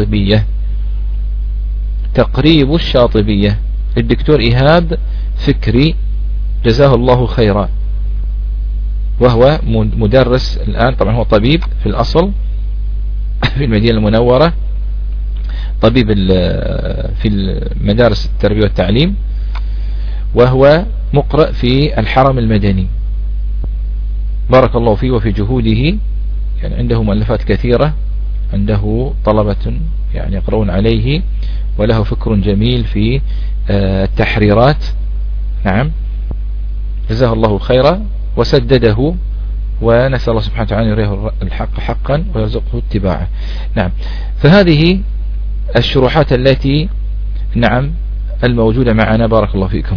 الشاطبية للدكتور إيهاب فكري جزاه الله خيرا، وهو مدرس الآن، طبعا هو طبيب في الأصل في المدينة المنورة، طبيب في مدارس التربية والتعليم، وهو مقرئ في الحرم المدني، بارك الله فيه وفي جهوده، يعني عنده مؤلفات كثيرة، عنده طلبة يعني يقرؤون عليه، وله فكر جميل في التحريرات. نعم جزاه الله خيرا وسدده، ونسأل الله سبحانه وتعالى يريه الحق حقا ويرزقه اتباعه. نعم، فهذه الشروحات التي نعم الموجودة معنا بارك الله فيكم.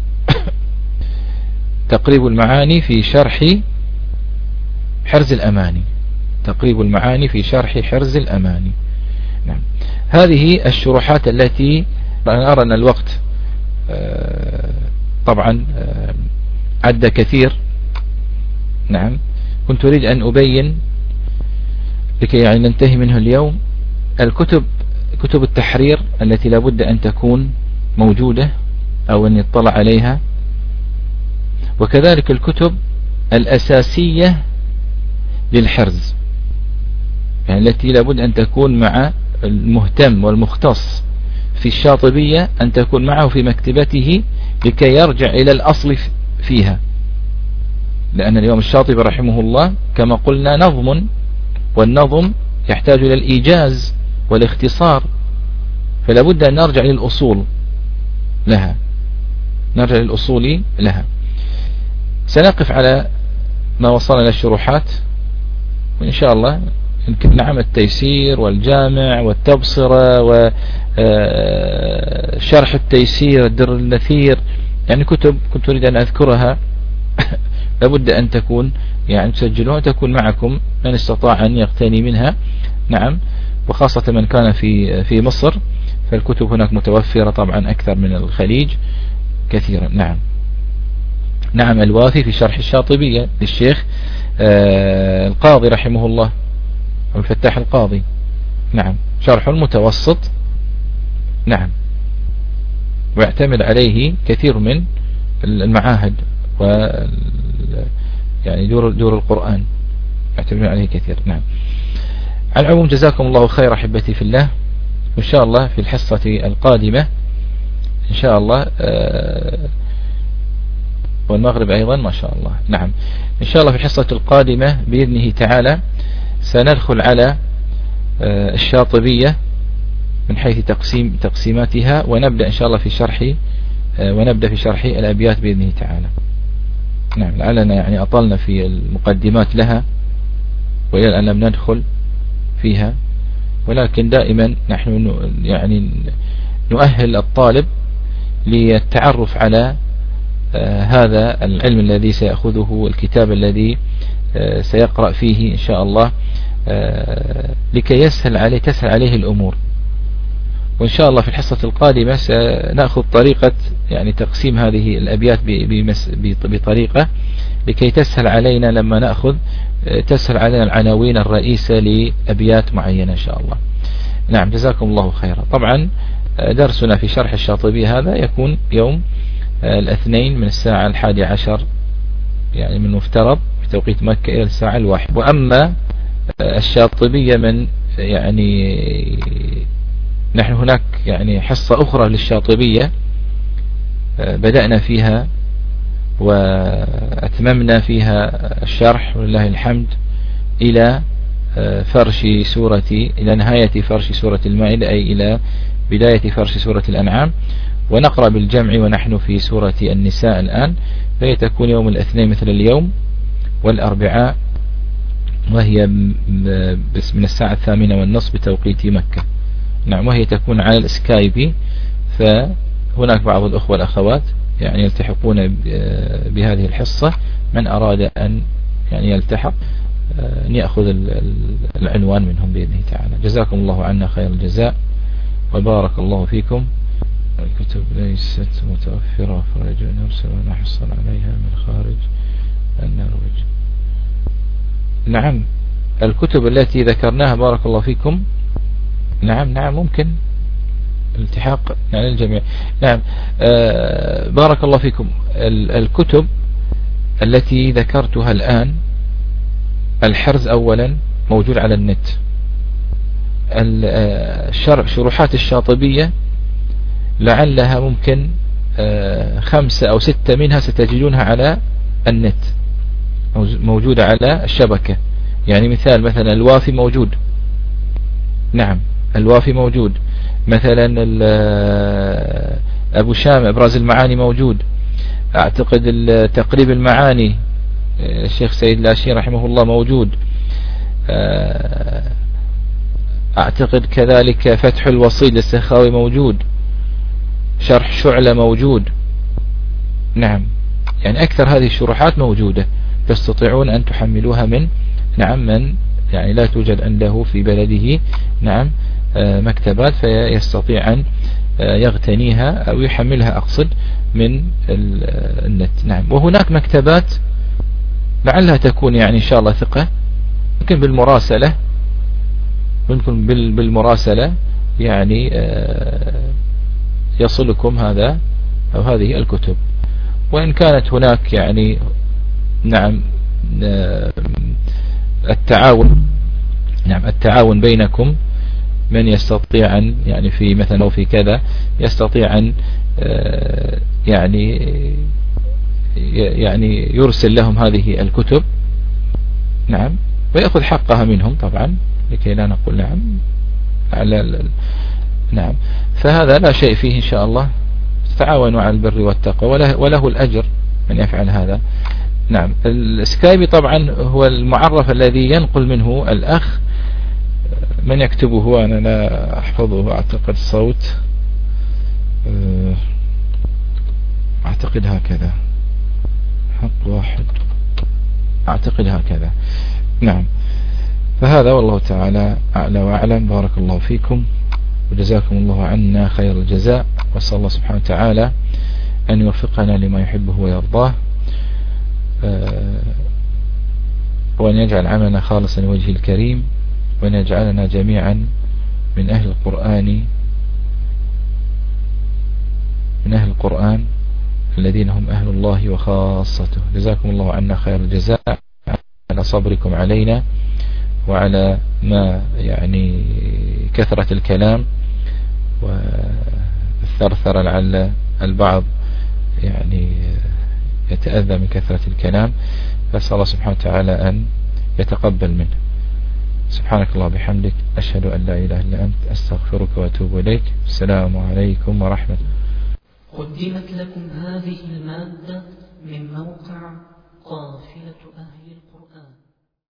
تقريب المعاني في شرح حرز الأماني، تقريب المعاني في شرح حرز الأماني. نعم، هذه الشروحات التي أنا أرى أن الوقت طبعا عد كثير. نعم، كنت أريد أن أبين لكي يعني ننتهي منه اليوم كتب التحرير التي لابد أن تكون موجودة أو أن يطلع عليها، وكذلك الكتب الأساسية للحرز، يعني التي لابد أن تكون مع المهتم والمختص في الشاطبية، أن تكون معه في مكتبته لكي يرجع إلى الأصل فيها، لأن اليوم الشاطبي رحمه الله كما قلنا نظم، والنظم يحتاج إلى الإيجاز والاختصار، فلا بد أن نرجع للأصول لها، نرجع للأصول لها. سنقف على ما وصلنا إلى الشروحات، وإن شاء الله يمكن نعم التيسير والجامع والتبصرة وشرح التيسير الدر النثير، يعني كتب كنت أريد أن أذكرها لابد أن تكون يعني تسجلوها، تكون معكم من استطاع أن يقتني منها. نعم، وخاصة من كان في مصر، فالكتب هناك متوفرة طبعا أكثر من الخليج كثيرا. نعم. نعم، الوافي في شرح الشاطبية للشيخ القاضي رحمه الله، الفتاح القاضي. نعم، شرح متوسط. نعم، ويعتمد عليه كثير من المعاهد و يعني دور القرآن يعتمد عليه كثير. نعم. على العموم جزاكم الله خير أحبتي في الله، وإن شاء الله في الحصة القادمة إن شاء الله والمغرب أيضا ما شاء الله. نعم، إن شاء الله في الحصة القادمة بإذنه تعالى سندخل على الشاطبية من حيث تقسيماتها، ونبدأ إن شاء الله في شرح الأبيات بإذنه تعالى. نعم، لعلنا يعني أطلنا في المقدمات لها وإلى الآن لم ندخل فيها، ولكن دائما نحن يعني نؤهل الطالب للتعرف على هذا العلم الذي سيأخذه، الكتاب الذي سيقرأ فيه إن شاء الله، لكي تسهل عليه الأمور. وإن شاء الله في الحصة القادمة سنأخذ طريقة يعني تقسيم هذه الأبيات بطريقة لكي تسهل علينا لما تسهل علينا العناوين الرئيسة لأبيات معينة إن شاء الله. نعم، جزاكم الله خيرا. طبعا درسنا في شرح الشاطبية هذا يكون يوم الاثنين من الساعة 11 يعني من المفترض بتوقيت مكة إلى الساعة 1. وأما الشاطبية من يعني نحن هناك يعني حصة أخرى للشاطبية بدأنا فيها وأتممنا فيها الشرح ولله الحمد إلى إلى نهاية فرش سورة المائدة، أي إلى بداية فرش سورة الأنعام، ونقرأ بالجمع ونحن في سورة النساء الآن، فهي تكون يوم الاثنين مثل اليوم، والأربعاء وهي بس من الساعة 8:30 بتوقيت مكة. نعم، وهي تكون على السكايب، فهناك بعض الأخوة والأخوات يعني يلتحقون بهذه الحصة، من أراد أن يعني يلتحق أن يأخذ العنوان منهم بإذنه تعالى. جزاكم الله عنا خير الجزاء وبارك الله فيكم. الكتب ليست متوفرة، فرجع نرسل ونحصل عليها من خارج النرويج. نعم، الكتب التي ذكرناها بارك الله فيكم، نعم ممكن الالتحاق يعني الجميع. نعم، بارك الله فيكم. الكتب التي ذكرتها الآن، الحرز أولا موجود على النت، شروحات الشاطبية لعلها ممكن 5 أو 6 منها ستجدونها على النت موجودة على الشبكة. يعني مثلا الوافي موجود. نعم، الوافي موجود. مثلا أبو شام إبراز المعاني موجود. أعتقد تقريب المعاني الشيخ سيد العاشي رحمه الله موجود. أعتقد كذلك فتح الوصيد السخاوي موجود. شرح شعلة موجود. نعم، يعني أكثر هذه الشروحات موجودة، تستطيعون أن تحملوها من يعني لا توجد عنده في بلده مكتبات، فيستطيع أن يغتنيها أو يحملها أقصد من النت. نعم، وهناك مكتبات لعلها تكون يعني إن شاء الله ثقة، ممكن بالمراسلة يعني يصلكم هذا أو هذه الكتب. وإن كانت هناك يعني التعاون بينكم، من يستطيع أن يعني في مثلا أو في كذا يستطيع أن يعني يرسل لهم هذه الكتب، نعم، ويأخذ حقها منهم طبعا، لكي لا نقول نعم، فهذا لا شيء فيه إن شاء الله. تعاونوا على البر والتقوى وله الأجر من يفعل هذا. نعم، السكايب طبعا هو المعرف الذي ينقل منه الأخ من يكتبه؟ أنا لا أحفظه أعتقد صوت، أعتقد هكذا، حق واحد، أعتقد هكذا. نعم، فهذا والله تعالى أعلى وأعلم. بارك الله فيكم وجزاكم الله عنا خير الجزاء، وأسأل الله سبحانه وتعالى أن يوفقنا لما يحبه ويرضاه، وأن يجعل عملنا خالصا لوجهه الكريم، وأن يجعلنا جميعا من أهل القرآن الذين هم أهل الله وخاصته. جزاكم الله عنا خير الجزاء على صبركم علينا، وعلى ما يعني كثرة الكلام والثرثرة، لعل البعض يعني يتأذى من كثرة الكلام، فأسأل الله سبحانه وتعالى أن يتقبل منه. سبحانك الله بحمدك، أشهد أن لا إله إلا أنت، أستغفرك وأتوب إليك. السلام عليكم ورحمة الله. قدمت لكم هذه المادة من موقع قافلة أهل القرآن.